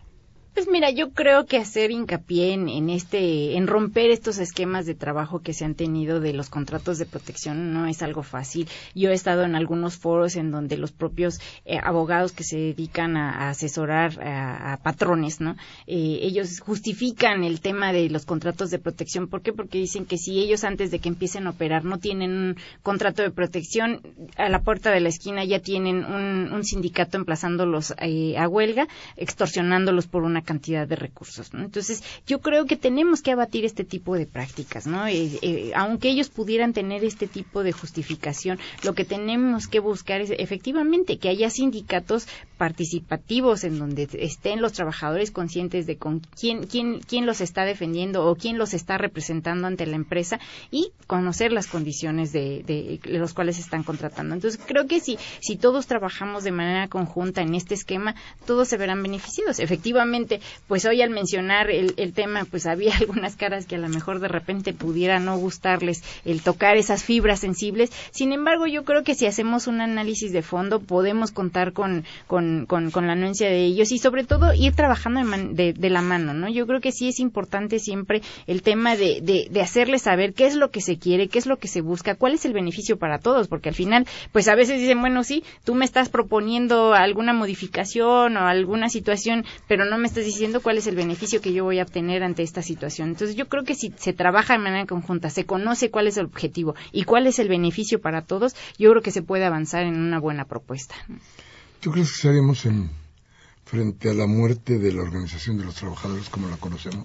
Pues mira, yo creo que hacer hincapié en, en este, en romper estos esquemas de trabajo que se han tenido de los contratos de protección no es algo fácil. Yo he estado en algunos foros en donde los propios eh, abogados que se dedican a, a asesorar a, a patrones, ¿no? Eh, ellos justifican el tema de los contratos de protección. ¿Por qué? Porque dicen que si ellos antes de que empiecen a operar no tienen un contrato de protección, a la puerta de la esquina ya tienen un, un sindicato emplazándolos eh, a huelga, extorsionándolos por una cantidad de recursos, ¿no? Entonces, yo creo que tenemos que abatir este tipo de prácticas, ¿no? Eh, eh, aunque ellos pudieran tener este tipo de justificación, lo que tenemos que buscar es efectivamente que haya sindicatos participativos en donde estén los trabajadores conscientes de con quién, quién, quién los está defendiendo o quién los está representando ante la empresa y conocer las condiciones de, de, de los cuales están contratando. Entonces, creo que si, si todos trabajamos de manera conjunta en este esquema, todos se verán beneficiados. Efectivamente, pues hoy al mencionar el, el tema, pues había algunas caras que a lo mejor de repente pudiera no gustarles el tocar esas fibras sensibles. Sin embargo, yo creo que si hacemos un análisis de fondo, podemos contar con, con, con, con la anuencia de ellos y sobre todo ir trabajando de, man, de, de la mano, ¿no? Yo creo que sí es importante siempre el tema de, de, de hacerles saber qué es lo que se quiere, qué es lo que se busca, cuál es el beneficio para todos, porque al final, pues a veces dicen, bueno, sí, tú me estás proponiendo alguna modificación o alguna situación, pero no me estás diciendo cuál es el beneficio que yo voy a obtener ante esta situación. Entonces, yo creo que si se trabaja de manera conjunta, se conoce cuál es el objetivo y cuál es el beneficio para todos, yo creo que se puede avanzar en una buena propuesta. ¿Tú crees que estaríamos en, frente a la muerte de la Organización de los Trabajadores como la conocemos?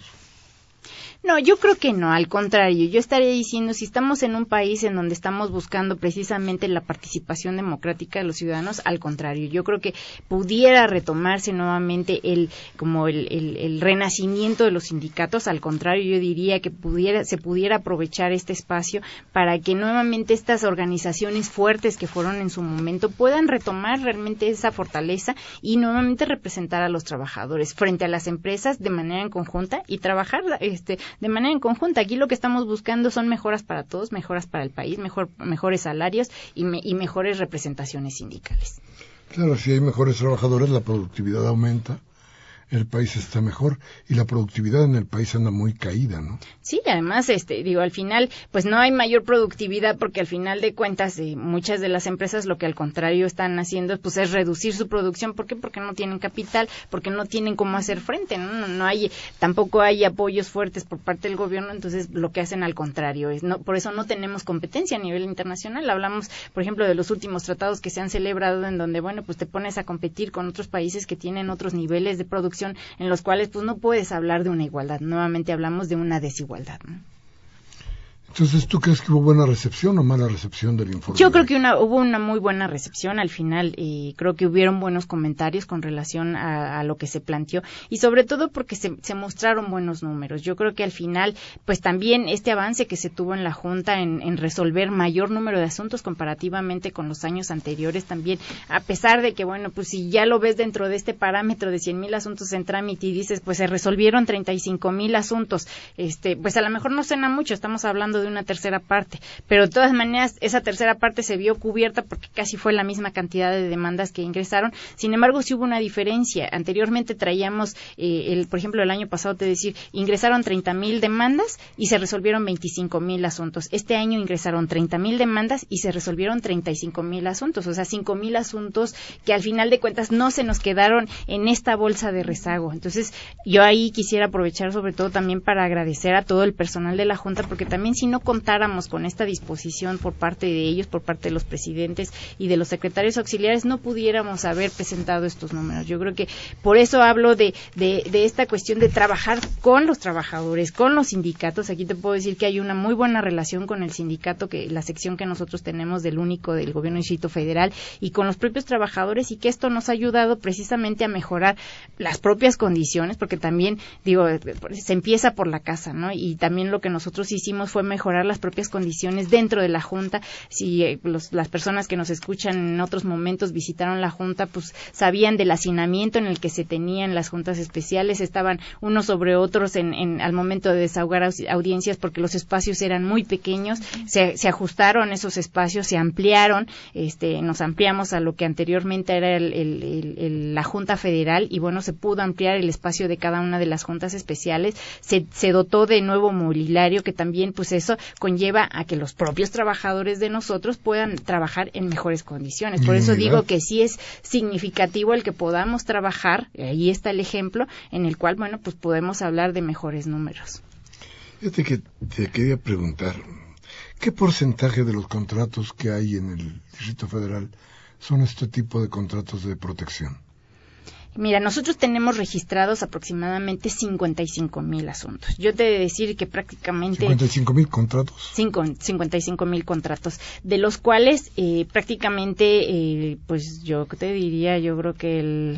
No, yo creo que no, al contrario, yo estaría diciendo, si estamos en un país en donde estamos buscando precisamente la participación democrática de los ciudadanos, al contrario, yo creo que pudiera retomarse nuevamente el, como el, el, el renacimiento de los sindicatos, al contrario, yo diría que pudiera, se pudiera aprovechar este espacio para que nuevamente estas organizaciones fuertes que fueron en su momento puedan retomar realmente esa fortaleza y nuevamente representar a los trabajadores frente a las empresas de manera en conjunta y trabajar, este, de manera en conjunta. Aquí lo que estamos buscando son mejoras para todos, mejoras para el país, mejor, mejores salarios y, me, y mejores representaciones sindicales. Claro, si hay mejores trabajadores, la productividad aumenta, el país está mejor y la productividad en el país anda muy caída, ¿no? Sí, además, este, digo, al final, pues no hay mayor productividad porque al final de cuentas eh, muchas de las empresas lo que al contrario están haciendo pues es reducir su producción. ¿Por qué? Porque no tienen capital, porque no tienen cómo hacer frente, ¿no? No, no hay, tampoco hay apoyos fuertes por parte del gobierno, entonces lo que hacen al contrario es, no, por eso no tenemos competencia a nivel internacional. Hablamos, por ejemplo, de los últimos tratados que se han celebrado en donde, bueno, pues te pones a competir con otros países que tienen otros niveles de producción en los cuales pues no puedes hablar de una igualdad, nuevamente hablamos de una desigualdad, ¿no? Entonces, ¿tú crees que hubo buena recepción o mala recepción del informe? Yo creo que una, hubo una muy buena recepción al final y eh, creo que hubieron buenos comentarios con relación a, a lo que se planteó y sobre todo porque se, se mostraron buenos números. Yo creo que al final, pues también este avance que se tuvo en la Junta en, en resolver mayor número de asuntos comparativamente con los años anteriores también, a pesar de que, bueno, pues si ya lo ves dentro de este parámetro de cien mil asuntos en trámite y dices, pues se resolvieron treinta y cinco mil asuntos, este, pues a lo mejor no suena mucho, estamos hablando de de una tercera parte, pero de todas maneras esa tercera parte se vio cubierta porque casi fue la misma cantidad de demandas que ingresaron. Sin embargo, sí hubo una diferencia. Anteriormente traíamos, eh, el, por ejemplo, el año pasado, te decir, ingresaron treinta mil demandas y se resolvieron veinticinco mil asuntos. Este año ingresaron treinta mil demandas y se resolvieron treinta y cinco mil asuntos, o sea, cinco mil asuntos que al final de cuentas no se nos quedaron en esta bolsa de rezago. Entonces, yo ahí quisiera aprovechar sobre todo también para agradecer a todo el personal de la Junta, porque también si no contáramos con esta disposición por parte de ellos, por parte de los presidentes y de los secretarios auxiliares, no pudiéramos haber presentado estos números. Yo creo que por eso hablo de, de, de esta cuestión de trabajar con los trabajadores, con los sindicatos. Aquí te puedo decir que hay una muy buena relación con el sindicato, que la sección que nosotros tenemos del único del Gobierno del Distrito Federal, y con los propios trabajadores, y que esto nos ha ayudado precisamente a mejorar las propias condiciones, porque también, digo, se empieza por la casa, ¿no? Y también lo que nosotros hicimos fue mejorar mejorar las propias condiciones dentro de la Junta. Si eh, los, las personas que nos escuchan en otros momentos visitaron la Junta, pues sabían del hacinamiento en el que se tenían las juntas especiales, estaban unos sobre otros en, en al momento de desahogar audiencias porque los espacios eran muy pequeños, se, se ajustaron esos espacios, se ampliaron, este, nos ampliamos a lo que anteriormente era el, el, el, el, la Junta Federal y bueno, se pudo ampliar el espacio de cada una de las juntas especiales, se, se dotó de nuevo mobiliario que también pues eso conlleva a que los propios trabajadores de nosotros puedan trabajar en mejores condiciones. Por eso digo que sí es significativo el que podamos trabajar, ahí está el ejemplo, en el cual, bueno, pues podemos hablar de mejores números. Fíjate que te quería preguntar, ¿qué porcentaje de los contratos que hay en el Distrito Federal son este tipo de contratos de protección? Mira, nosotros tenemos registrados aproximadamente cincuenta y cinco mil asuntos. Yo te he de decir que prácticamente... ¿cincuenta y cinco mil contratos? cincuenta y cinco mil contratos, de los cuales eh, prácticamente, eh, pues yo te diría, yo creo que el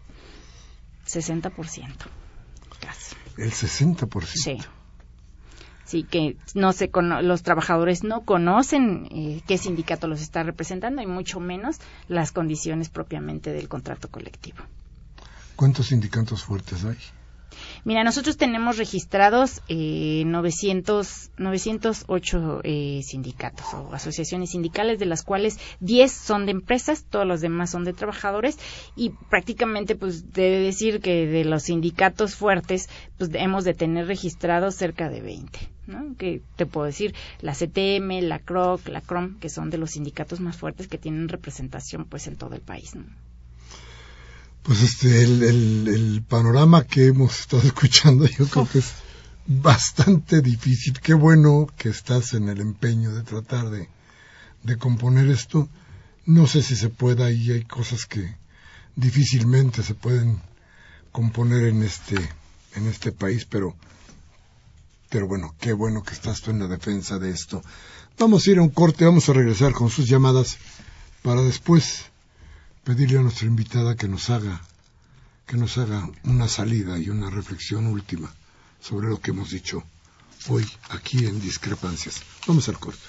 sesenta por ciento. Casi. ¿El sesenta por ciento? Sí. Sí, que no se cono- los trabajadores no conocen eh, qué sindicato los está representando y mucho menos las condiciones propiamente del contrato colectivo. ¿Cuántos sindicatos fuertes hay? Mira, nosotros tenemos registrados eh, novecientos, novecientos ocho eh, sindicatos o asociaciones sindicales, de las cuales diez son de empresas, todos los demás son de trabajadores y prácticamente pues debe decir que de los sindicatos fuertes pues hemos de tener registrados cerca de veinte, ¿no? Que te puedo decir, la C T M, la C R O C, la C R O M, que son de los sindicatos más fuertes que tienen representación pues en todo el país, ¿no? Pues este, el, el, el panorama que hemos estado escuchando yo creo que es bastante difícil. Qué bueno que estás en el empeño de tratar de, de componer esto. No sé si se pueda, y hay cosas que difícilmente se pueden componer en este, en este país, pero, pero bueno, qué bueno que estás tú en la defensa de esto. Vamos a ir a un corte, vamos a regresar con sus llamadas para después pedirle a nuestra invitada que nos haga que nos haga una salida y una reflexión última sobre lo que hemos dicho hoy aquí en Discrepancias. Vamos al corte.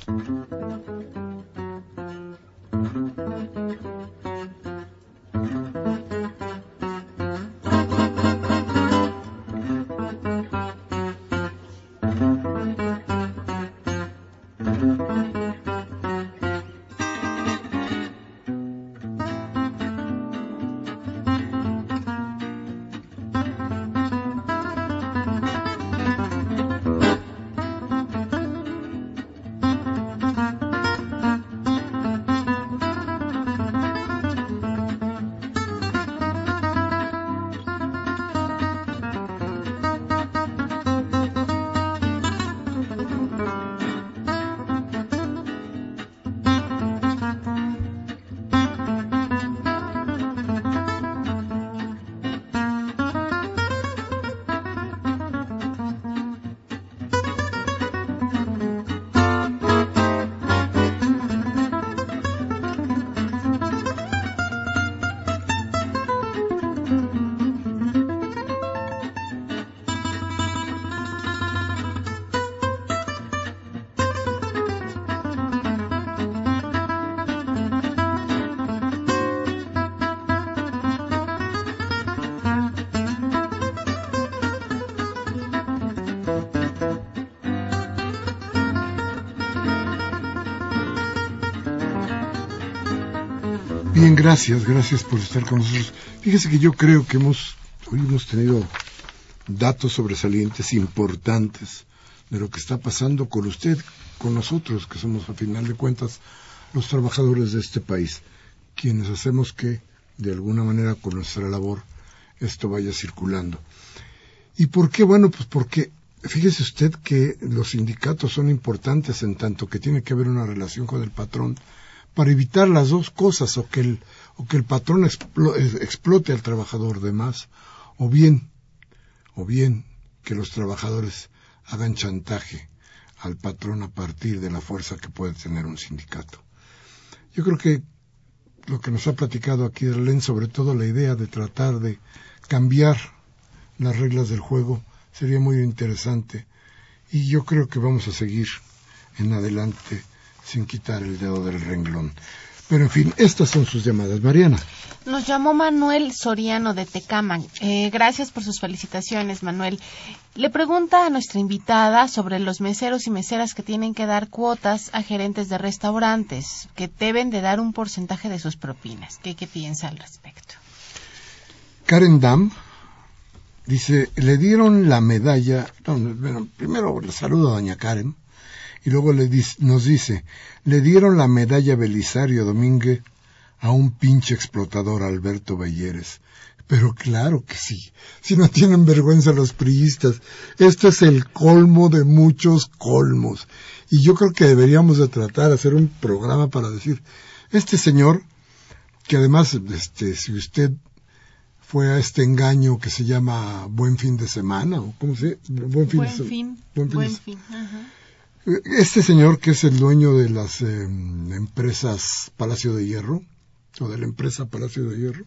Bien, gracias, gracias por estar con nosotros. Fíjese que yo creo que hemos, hoy hemos tenido datos sobresalientes importantes de lo que está pasando con usted, con nosotros, que somos a final de cuentas los trabajadores de este país, quienes hacemos que, de alguna manera, con nuestra labor, esto vaya circulando. ¿Y por qué? Bueno, pues porque, fíjese usted que los sindicatos son importantes en tanto que tiene que haber una relación con el patrón, para evitar las dos cosas, o que el, o que el patrón explo, explote al trabajador de más, o bien, o bien que los trabajadores hagan chantaje al patrón a partir de la fuerza que puede tener un sindicato. Yo creo que lo que nos ha platicado aquí Darlene, sobre todo la idea de tratar de cambiar las reglas del juego, sería muy interesante, y yo creo que vamos a seguir en adelante sin quitar el dedo del renglón. Pero en fin, estas son sus llamadas. Mariana. Nos llamó Manuel Soriano de Tecámac. Eh, gracias por sus felicitaciones, Manuel. Le pregunta a nuestra invitada sobre los meseros y meseras que tienen que dar cuotas a gerentes de restaurantes, que deben de dar un porcentaje de sus propinas. ¿Qué, qué piensa al respecto? Karen Dam dice, le dieron la medalla, no, bueno, primero le saludo a doña Karen, y luego le dice, nos dice, le dieron la medalla Belisario Domínguez a un pinche explotador, Alberto Belleres. Pero claro que sí, si no tienen vergüenza los priistas. Este es el colmo de muchos colmos. Y yo creo que deberíamos de tratar de hacer un programa para decir, este señor, que además, este, si usted fue a este engaño que se llama Buen Fin de Semana, o ¿cómo se llama? Buen Fin. Buen de fin. Buen fin. Buen De... fin. Ajá. Este señor, que es el dueño de las eh, empresas Palacio de Hierro, o de la empresa Palacio de Hierro,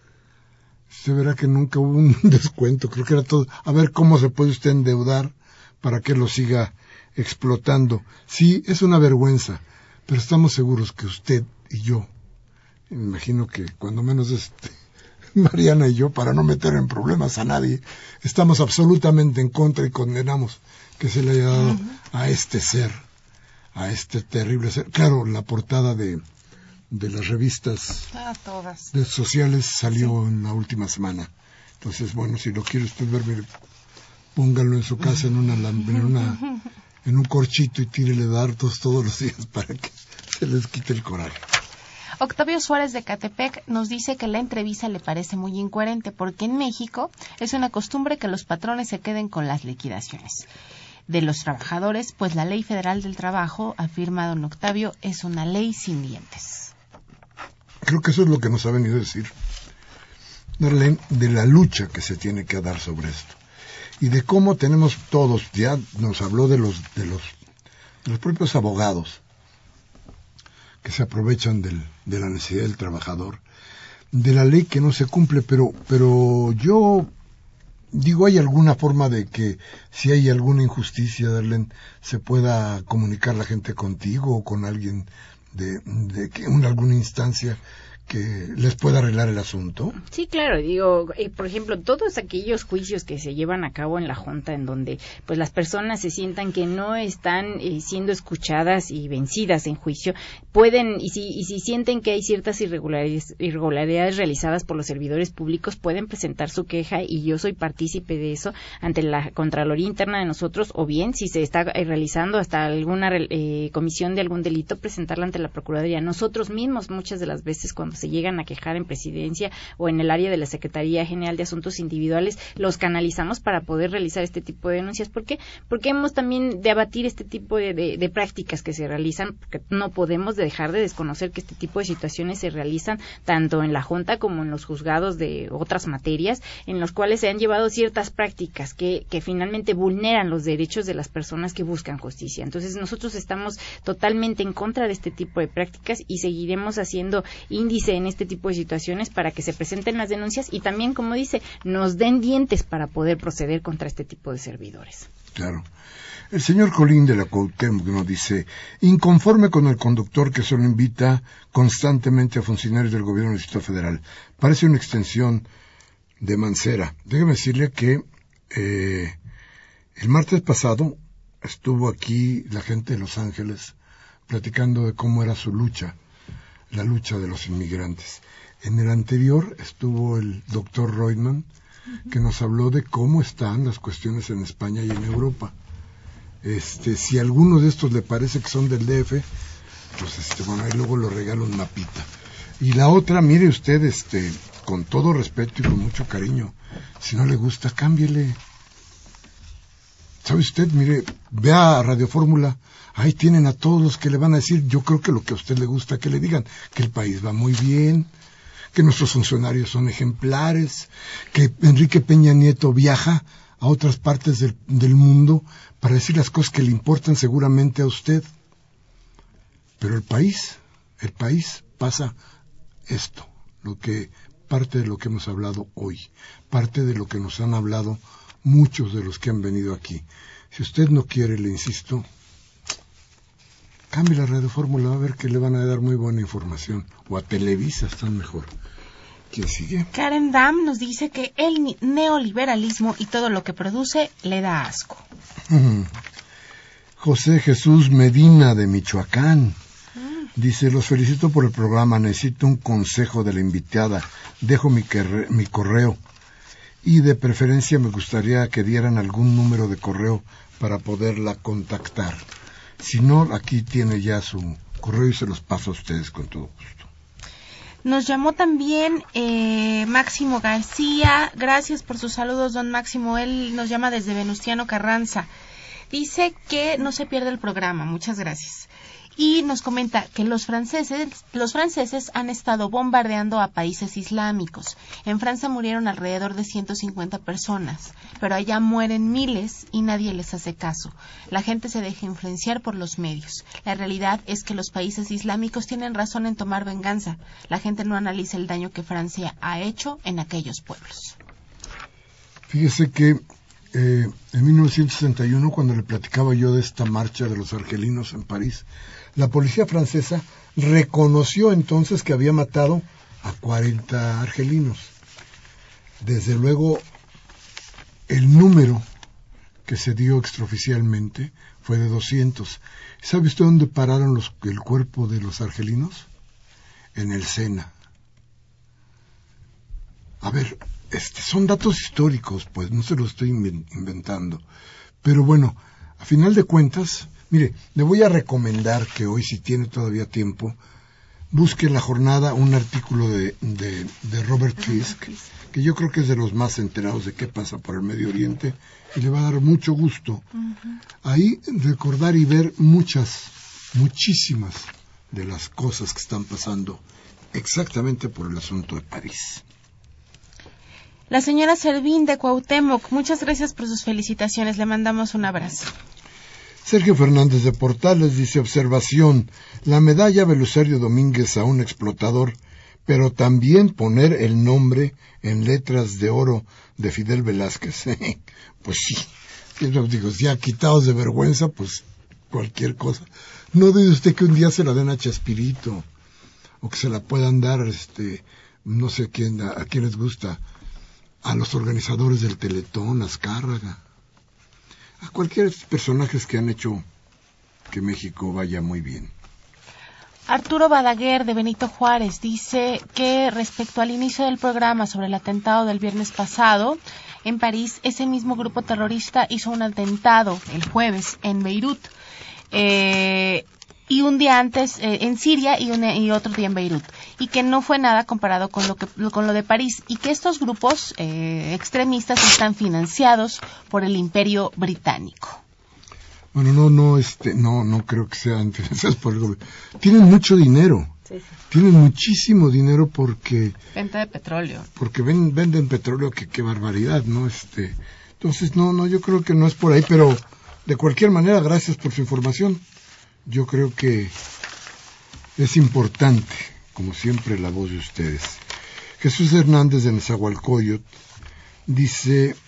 se verá que nunca hubo un descuento. Creo que era todo, a ver cómo se puede usted endeudar para que lo siga explotando. Sí, es una vergüenza, pero estamos seguros que usted y yo, me imagino que cuando menos este Mariana y yo, para no meter en problemas a nadie, estamos absolutamente en contra y condenamos que se le haya dado uh-huh. a este ser, a este terrible ser. Claro, la portada de, de las revistas ah, todas. De sociales salió sí. en la última semana. Entonces, bueno, si lo quiere usted ver, mire, póngalo en su casa en una, en una en un corchito y tírele dardos todos los días para que se les quite el coraje. Octavio Suárez de Catepec nos dice que la entrevista le parece muy incoherente porque en México es una costumbre que los patrones se queden con las liquidaciones de los trabajadores, pues la Ley Federal del Trabajo, afirma don Octavio, es una ley sin dientes. Creo que eso es lo que nos ha venido a decir Darlene, de la lucha que se tiene que dar sobre esto y de cómo tenemos todos, ya nos habló de los de los, de los propios abogados que se aprovechan del, de la necesidad del trabajador, de la ley que no se cumple, pero pero yo digo, ¿hay alguna forma de que si hay alguna injusticia, Darlene, se pueda comunicar la gente contigo o con alguien de, de que en alguna instancia que les pueda arreglar el asunto? Sí, claro, digo, eh, por ejemplo, todos aquellos juicios que se llevan a cabo en la Junta en donde pues las personas se sientan que no están eh, siendo escuchadas y vencidas en juicio, pueden, y si, y si sienten que hay ciertas irregularidades, irregularidades realizadas por los servidores públicos, pueden presentar su queja y yo soy partícipe de eso ante la Contraloría Interna de nosotros, o bien, si se está eh, realizando hasta alguna eh, comisión de algún delito, presentarla ante la Procuraduría. Nosotros mismos, muchas de las veces, cuando se llegan a quejar en presidencia o en el área de la Secretaría General de Asuntos Individuales, los canalizamos para poder realizar este tipo de denuncias. ¿Por qué? Porque hemos también de abatir este tipo de, de, de prácticas que se realizan, porque no podemos dejar de desconocer que este tipo de situaciones se realizan tanto en la Junta como en los juzgados de otras materias, en los cuales se han llevado ciertas prácticas que, que finalmente vulneran los derechos de las personas que buscan justicia. Entonces nosotros estamos totalmente en contra de este tipo de prácticas y seguiremos haciendo índice en este tipo de situaciones para que se presenten las denuncias y también, como dice, nos den dientes para poder proceder contra este tipo de servidores. Claro. El señor Colín de la Cuauhtémoc nos dice, inconforme con el conductor que solo invita constantemente a funcionarios del gobierno del Distrito Federal. Parece una extensión de Mancera. Déjeme decirle que eh, el martes pasado estuvo aquí la gente de Los Ángeles platicando de cómo era su lucha, la lucha de los inmigrantes. En el anterior estuvo el doctor Reutemann, que nos habló de cómo están las cuestiones en España y en Europa. Este, si a alguno de estos le parece que son del D F, pues este, bueno, ahí luego lo regalo un mapita. Y la otra, mire usted, este, con todo respeto y con mucho cariño, si no le gusta, cámbiele. ¿Sabe usted? Mire, vea a Radio Fórmula, ahí tienen a todos los que le van a decir, yo creo que lo que a usted le gusta que le digan, que el país va muy bien, que nuestros funcionarios son ejemplares, que Enrique Peña Nieto viaja a otras partes del, del mundo para decir las cosas que le importan seguramente a usted. Pero el país, el país pasa esto, lo que, parte de lo que hemos hablado hoy, parte de lo que nos han hablado muchos de los que han venido aquí. Si usted no quiere, le insisto, cambie la Radio Fórmula, va a ver que le van a dar muy buena información. O a Televisa están mejor. ¿Quién sigue? Karen Dam nos dice que el neoliberalismo y todo lo que produce le da asco. José Jesús Medina de Michoacán dice: los felicito por el programa, necesito un consejo de la invitada, dejo mi, querre- mi correo y de preferencia me gustaría que dieran algún número de correo para poderla contactar. Si no, aquí tiene ya su correo y se los paso a ustedes con todo gusto. Nos llamó también eh, Máximo García. Gracias por sus saludos, don Máximo. Él nos llama desde Venustiano Carranza. Dice que no se pierde el programa. Muchas gracias. Y nos comenta que los franceses, los franceses han estado bombardeando a países islámicos. En Francia murieron alrededor de ciento cincuenta personas, pero allá mueren miles y nadie les hace caso. La gente se deja influenciar por los medios. La realidad es que los países islámicos tienen razón en tomar venganza. La gente no analiza el daño que Francia ha hecho en aquellos pueblos. Fíjese que eh, en mil novecientos sesenta y uno, cuando le platicaba yo de esta marcha de los argelinos en París, la policía francesa reconoció entonces que había matado a cuarenta argelinos. Desde luego, el número que se dio extraoficialmente fue de doscientos. ¿Sabe usted dónde pararon los, el cuerpo de los argelinos? En el Sena. A ver, este, son datos históricos, pues, no se los estoy inventando. Pero bueno, a final de cuentas, mire, le voy a recomendar que hoy, si tiene todavía tiempo, busque en La Jornada un artículo de, de, de Robert Fisk, que yo creo que es de los más enterados de qué pasa por el Medio Oriente, y le va a dar mucho gusto. Uh-huh. Ahí recordar y ver muchas, muchísimas de las cosas que están pasando exactamente por el asunto de París. La señora Servín de Cuauhtémoc, muchas gracias por sus felicitaciones, le mandamos un abrazo. Sergio Fernández de Portales dice: observación, la medalla Belisario Domínguez a un explotador, pero también poner el nombre en letras de oro de Fidel Velázquez. Pues sí, digo, ya quitados de vergüenza, pues cualquier cosa. No dice usted que un día se la den a Chespirito, o que se la puedan dar, este, no sé quién, a, a quién les gusta, a los organizadores del Teletón, a Azcárraga, a cualquier personajes que han hecho que México vaya muy bien. Arturo Badaguer de Benito Juárez dice que respecto al inicio del programa sobre el atentado del viernes pasado en París, ese mismo grupo terrorista hizo un atentado el jueves en Beirut eh, y un día antes eh, en Siria y, un, y otro día en Beirut, y que no fue nada comparado con lo que con lo de París, y que estos grupos eh, extremistas están financiados por el Imperio Británico. Bueno, no, no, este, no, no creo que sean financiados por el gobierno. Tienen mucho dinero. Sí, sí. Tienen muchísimo dinero porque venta de petróleo. Porque ven, venden petróleo, que qué barbaridad, ¿no? Este, entonces no, no, yo creo que no es por ahí, pero de cualquier manera, gracias por su información. Yo creo que es importante, como siempre, la voz de ustedes. Jesús Hernández de Nezahualcóyotl dice,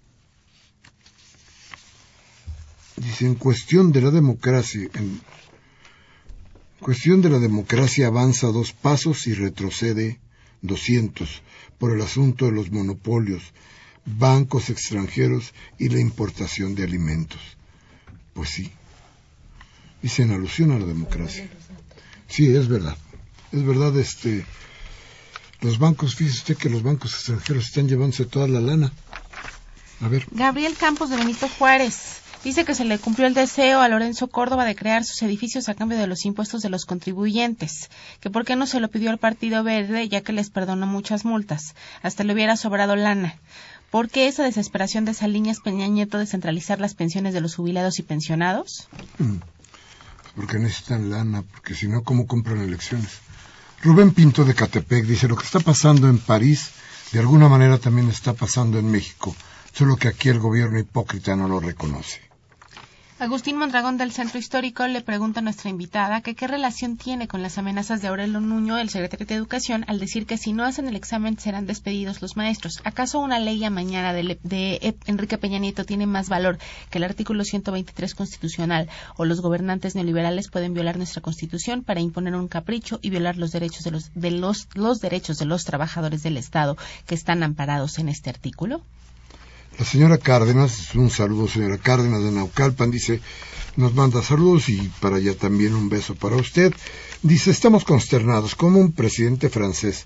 dice, en cuestión de la democracia, en cuestión de la democracia avanza dos pasos y retrocede doscientos por el asunto de los monopolios, bancos extranjeros y la importación de alimentos. Pues sí. Dice en alusión a la democracia. Sí, es verdad. Es verdad, este, los bancos, fíjese usted que los bancos extranjeros están llevándose toda la lana. A ver. Gabriel Campos de Benito Juárez dice que se le cumplió el deseo a Lorenzo Córdoba de crear sus edificios a cambio de los impuestos de los contribuyentes, que por qué no se lo pidió al Partido Verde, ya que les perdonó muchas multas, hasta le hubiera sobrado lana. ¿Por qué esa desesperación de Salinas Peña Nieto de centralizar las pensiones de los jubilados y pensionados? Hmm. Porque necesitan lana, porque si no, ¿cómo compran elecciones? Rubén Pinto de Catepec dice, lo que está pasando en París, de alguna manera también está pasando en México, solo que aquí el gobierno hipócrita no lo reconoce. Agustín Mondragón del Centro Histórico le pregunta a nuestra invitada que qué relación tiene con las amenazas de Aurelio Nuño, el secretario de Educación, al decir que si no hacen el examen serán despedidos los maestros. ¿Acaso una ley a mañana de, de Enrique Peña Nieto tiene más valor que el artículo ciento veintitrés constitucional, o los gobernantes neoliberales pueden violar nuestra Constitución para imponer un capricho y violar los derechos de los, de los, los derechos de los trabajadores del Estado que están amparados en este artículo? La señora Cárdenas, un saludo señora Cárdenas de Naucalpan, dice, nos manda saludos y para allá también un beso para usted. Dice, estamos consternados como un presidente francés,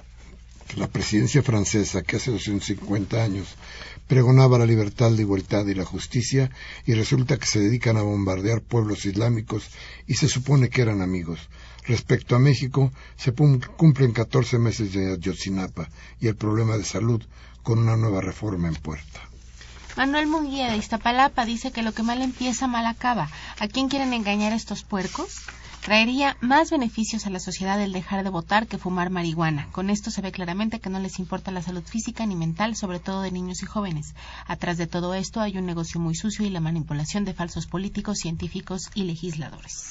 la presidencia francesa que hace doscientos cincuenta años pregonaba la libertad, la igualdad y la justicia, y resulta que se dedican a bombardear pueblos islámicos y se supone que eran amigos. Respecto a México, se cumplen catorce meses de Ayotzinapa y el problema de salud con una nueva reforma en puerta. Manuel Munguía de Iztapalapa dice que lo que mal empieza, mal acaba. ¿A quién quieren engañar estos puercos? Traería más beneficios a la sociedad el dejar de votar que fumar marihuana. Con esto se ve claramente que no les importa la salud física ni mental, sobre todo de niños y jóvenes. Atrás de todo esto hay un negocio muy sucio y la manipulación de falsos políticos, científicos y legisladores.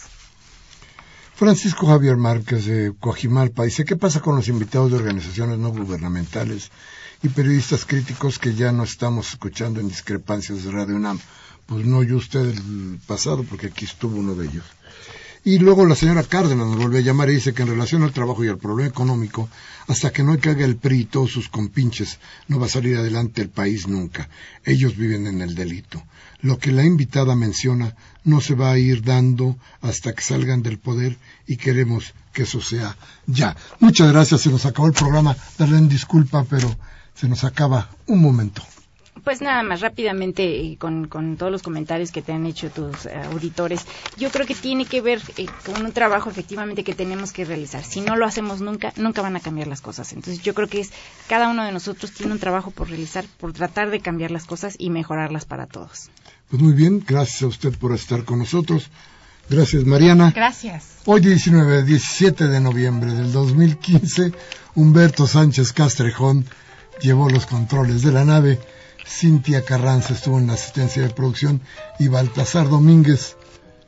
Francisco Javier Márquez de Coajimalpa dice, ¿qué pasa con los invitados de organizaciones no gubernamentales y periodistas críticos que ya no estamos escuchando en Discrepancias de Radio UNAM? Pues no oyó usted el pasado, porque aquí estuvo uno de ellos. Y luego la señora Cárdenas nos volvió a llamar y dice que en relación al trabajo y al problema económico, hasta que no caiga el P R I y todos sus compinches, no va a salir adelante el país nunca. Ellos viven en el delito. Lo que la invitada menciona no se va a ir dando hasta que salgan del poder y queremos que eso sea ya. Muchas gracias, se nos acabó el programa. Darle una disculpa, pero se nos acaba un momento. Pues nada más rápidamente con, con todos los comentarios que te han hecho tus uh, auditores, yo creo que tiene que ver eh, con un trabajo efectivamente que tenemos que realizar. Si no lo hacemos nunca, nunca van a cambiar las cosas. Entonces yo creo que es cada uno de nosotros tiene un trabajo por realizar, por tratar de cambiar las cosas y mejorarlas para todos. Pues muy bien, gracias a usted por estar con nosotros. Gracias, Mariana. Gracias. Hoy diecinueve, diecisiete de noviembre del dos mil quince, Humberto Sánchez Castrejón llevó los controles de la nave. Cintia Carranza estuvo en la asistencia de producción y Baltasar Domínguez,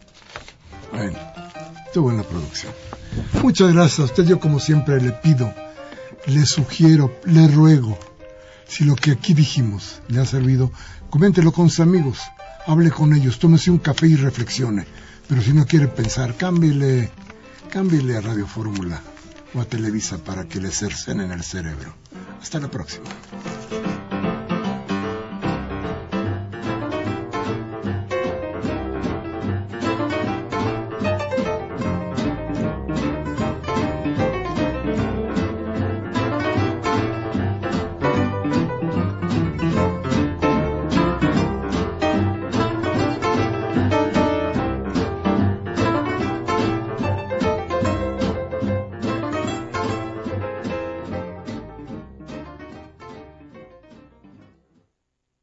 bueno, estuvo en la producción. Muchas gracias a usted. Yo, como siempre, le pido, le sugiero, le ruego, si lo que aquí dijimos le ha servido, coméntelo con sus amigos, hable con ellos, tómese un café y reflexione. Pero si no quiere pensar, cámbiele, cámbiele a Radio Fórmula o a Televisa para que le cercenen el cerebro. Hasta la próxima.